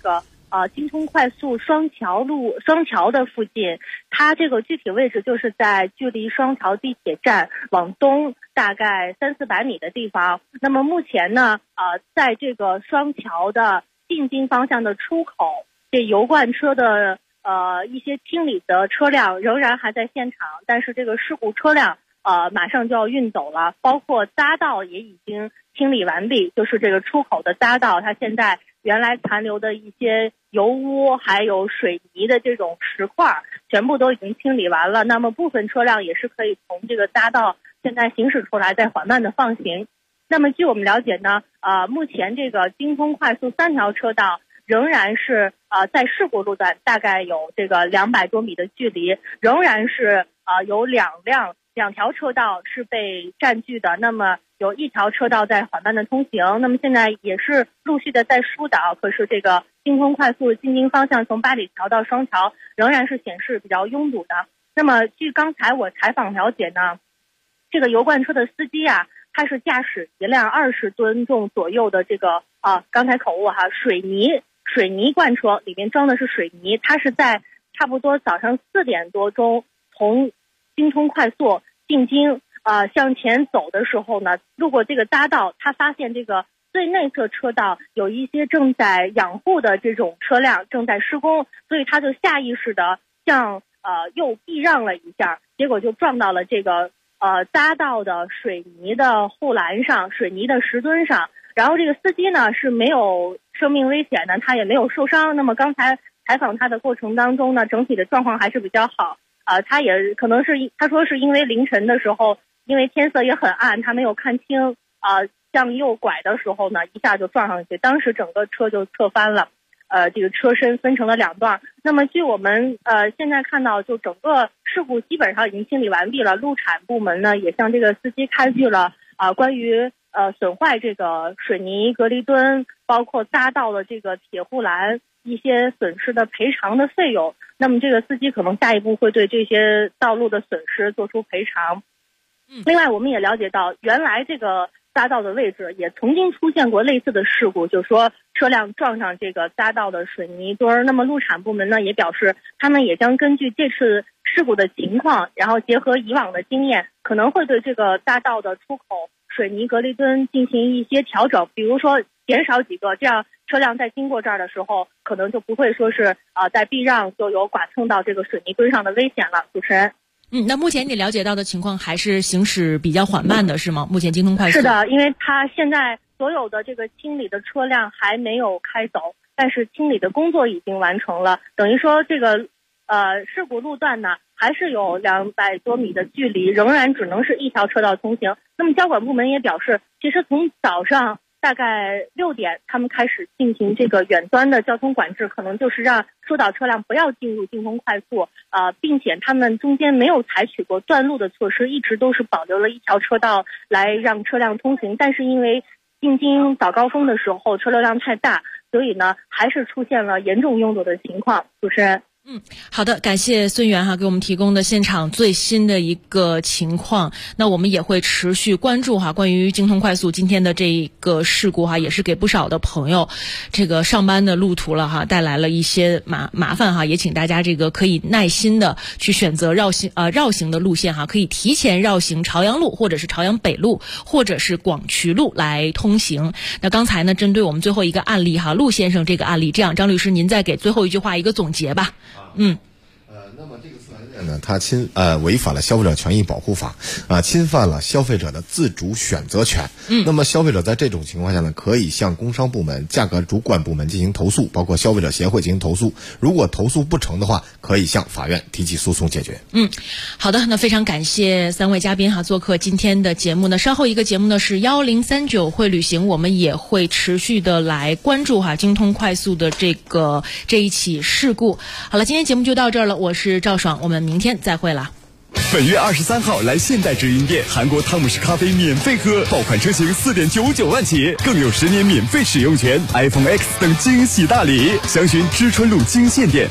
京通快速双桥的附近，它这个具体位置就是在距离双桥地铁站往东大概300-400米的地方。那么目前呢，在这个双桥的进京方向的出口，这油罐车的一些清理的车辆仍然还在现场，但是这个事故车辆马上就要运走了，包括匝道也已经清理完毕，就是这个出口的匝道，它现在原来残留的一些油污还有水泥的这种石块全部都已经清理完了。那么部分车辆也是可以从这个匝道现在行驶出来，再缓慢的放行。那么据我们了解呢，目前这个京通快速3条车道仍然是在事故路段大概有这个200多米的距离，仍然是有两条车道是被占据的，那么有1条车道在缓慢的通行。那么现在也是陆续的在疏导，可是这个京通快速进京方向从八里桥到双桥仍然是显示比较拥堵的。那么据刚才我采访了解呢，这个油罐车的司机他是驾驶一辆20吨重左右的这个刚才口误水泥罐车，里面装的是水泥，它是在差不多早上4点多钟从京通快速进京向前走的时候呢，路过这个匝道，他发现这个最内侧车道有一些正在养护的这种车辆正在施工，所以他就下意识的向右避让了一下，结果就撞到了这个匝道的水泥的护栏上，水泥的石墩上。然后这个司机呢是没有生命危险的，他也没有受伤。那么刚才采访他的过程当中呢，整体的状况还是比较好。他也可能是他说是因为凌晨的时候，因为天色也很暗，他没有看清向右拐的时候呢，一下就撞上去，当时整个车就侧翻了，这个车身分成了2段。那么据我们现在看到，就整个事故基本上已经清理完毕了，路产部门呢也向这个司机开具了关于损坏这个水泥隔离墩，包括匝道的这个铁护栏一些损失的赔偿的费用。那么这个司机可能下一步会对这些道路的损失做出赔偿。另外我们也了解到，原来这个匝道的位置也曾经出现过类似的事故，就是说车辆撞上这个匝道的水泥墩。那么路产部门呢也表示，他们也将根据这次事故的情况，然后结合以往的经验，可能会对这个匝道的出口水泥隔离墩进行一些调整，比如说减少几个，这样车辆在经过这儿的时候，可能就不会说是在避让就有剐蹭到这个水泥墩上的危险了。主持人。 那目前你了解到的情况还是行驶比较缓慢的是吗？目前京通快速是的，因为它现在所有的这个清理的车辆还没有开走，但是清理的工作已经完成了，等于说这个事故路段呢还是有200多米的距离，仍然只能是1条车道通行。那么交管部门也表示，其实从早上大概6点他们开始进行这个远端的交通管制，可能就是让疏导车辆不要进入京通快速并且他们中间没有采取过断路的措施，一直都是保留了1条车道来让车辆通行。但是因为进京早高峰的时候车流量太大，所以呢还是出现了严重拥堵的情况。主持人。 好的，感谢孙源给我们提供的现场最新的一个情况。那我们也会持续关注关于京通快速今天的这个事故也是给不少的朋友这个上班的路途了带来了一些麻烦也请大家这个可以耐心的去选择绕行的路线可以提前绕行朝阳路或者是朝阳北路或者是广渠路来通行。那刚才呢针对我们最后一个案例陆先生这个案例，这样张律师您再给最后一句话一个总结吧。 那么这个4S店呢，它违反了消费者权益保护法侵犯了消费者的自主选择权。那么消费者在这种情况下呢，可以向工商部门、价格主管部门进行投诉，包括消费者协会进行投诉。如果投诉不成的话，可以向法院提起诉讼解决。 好的，那非常感谢3位嘉宾做客今天的节目呢。稍后一个节目呢是1039会旅行，我们也会持续的来关注京通快速的这一起事故。好了，今天节目就到这儿了，我是赵爽，我们明天再会了。 本月23号来现代直营店，韩国汤姆士咖啡免费喝，爆款车型4.99万起，更有10年免费使用权， iPhone X 等惊喜大礼。详询知春路金线店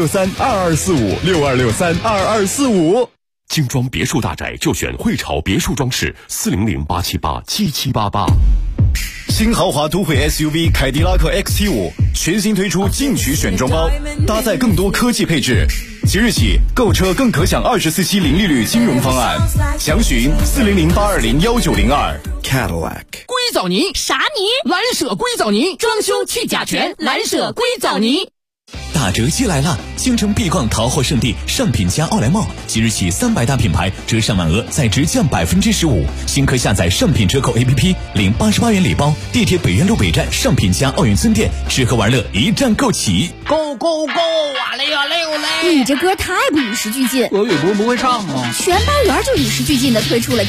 6263224562632245。 精装别墅大宅就选汇潮别墅装饰，400-878-7788。 新豪华都会 SUV 凯迪拉克 XT5 全新推出进取选装包，搭载更多科技配置。即日起购车更可享24期零利率金融方案，详询400-820-1902。Cadillac 硅藻泥啥泥？蓝舍硅藻泥，装修去甲醛，蓝舍硅藻泥。 打折季来了，京城必逛淘货圣地上品家奥莱茂，即日起300大品牌折上满额再直降15%，新客下载上品折扣 APP 领88元礼包，地铁北苑路北站上品家奥运村店，吃喝玩乐一站购起。 Go go go！ 哇嘞哇嘞哇嘞！ 你这歌太不与时俱进， 俄语不会唱吗？ 全班园就与时俱进的推出了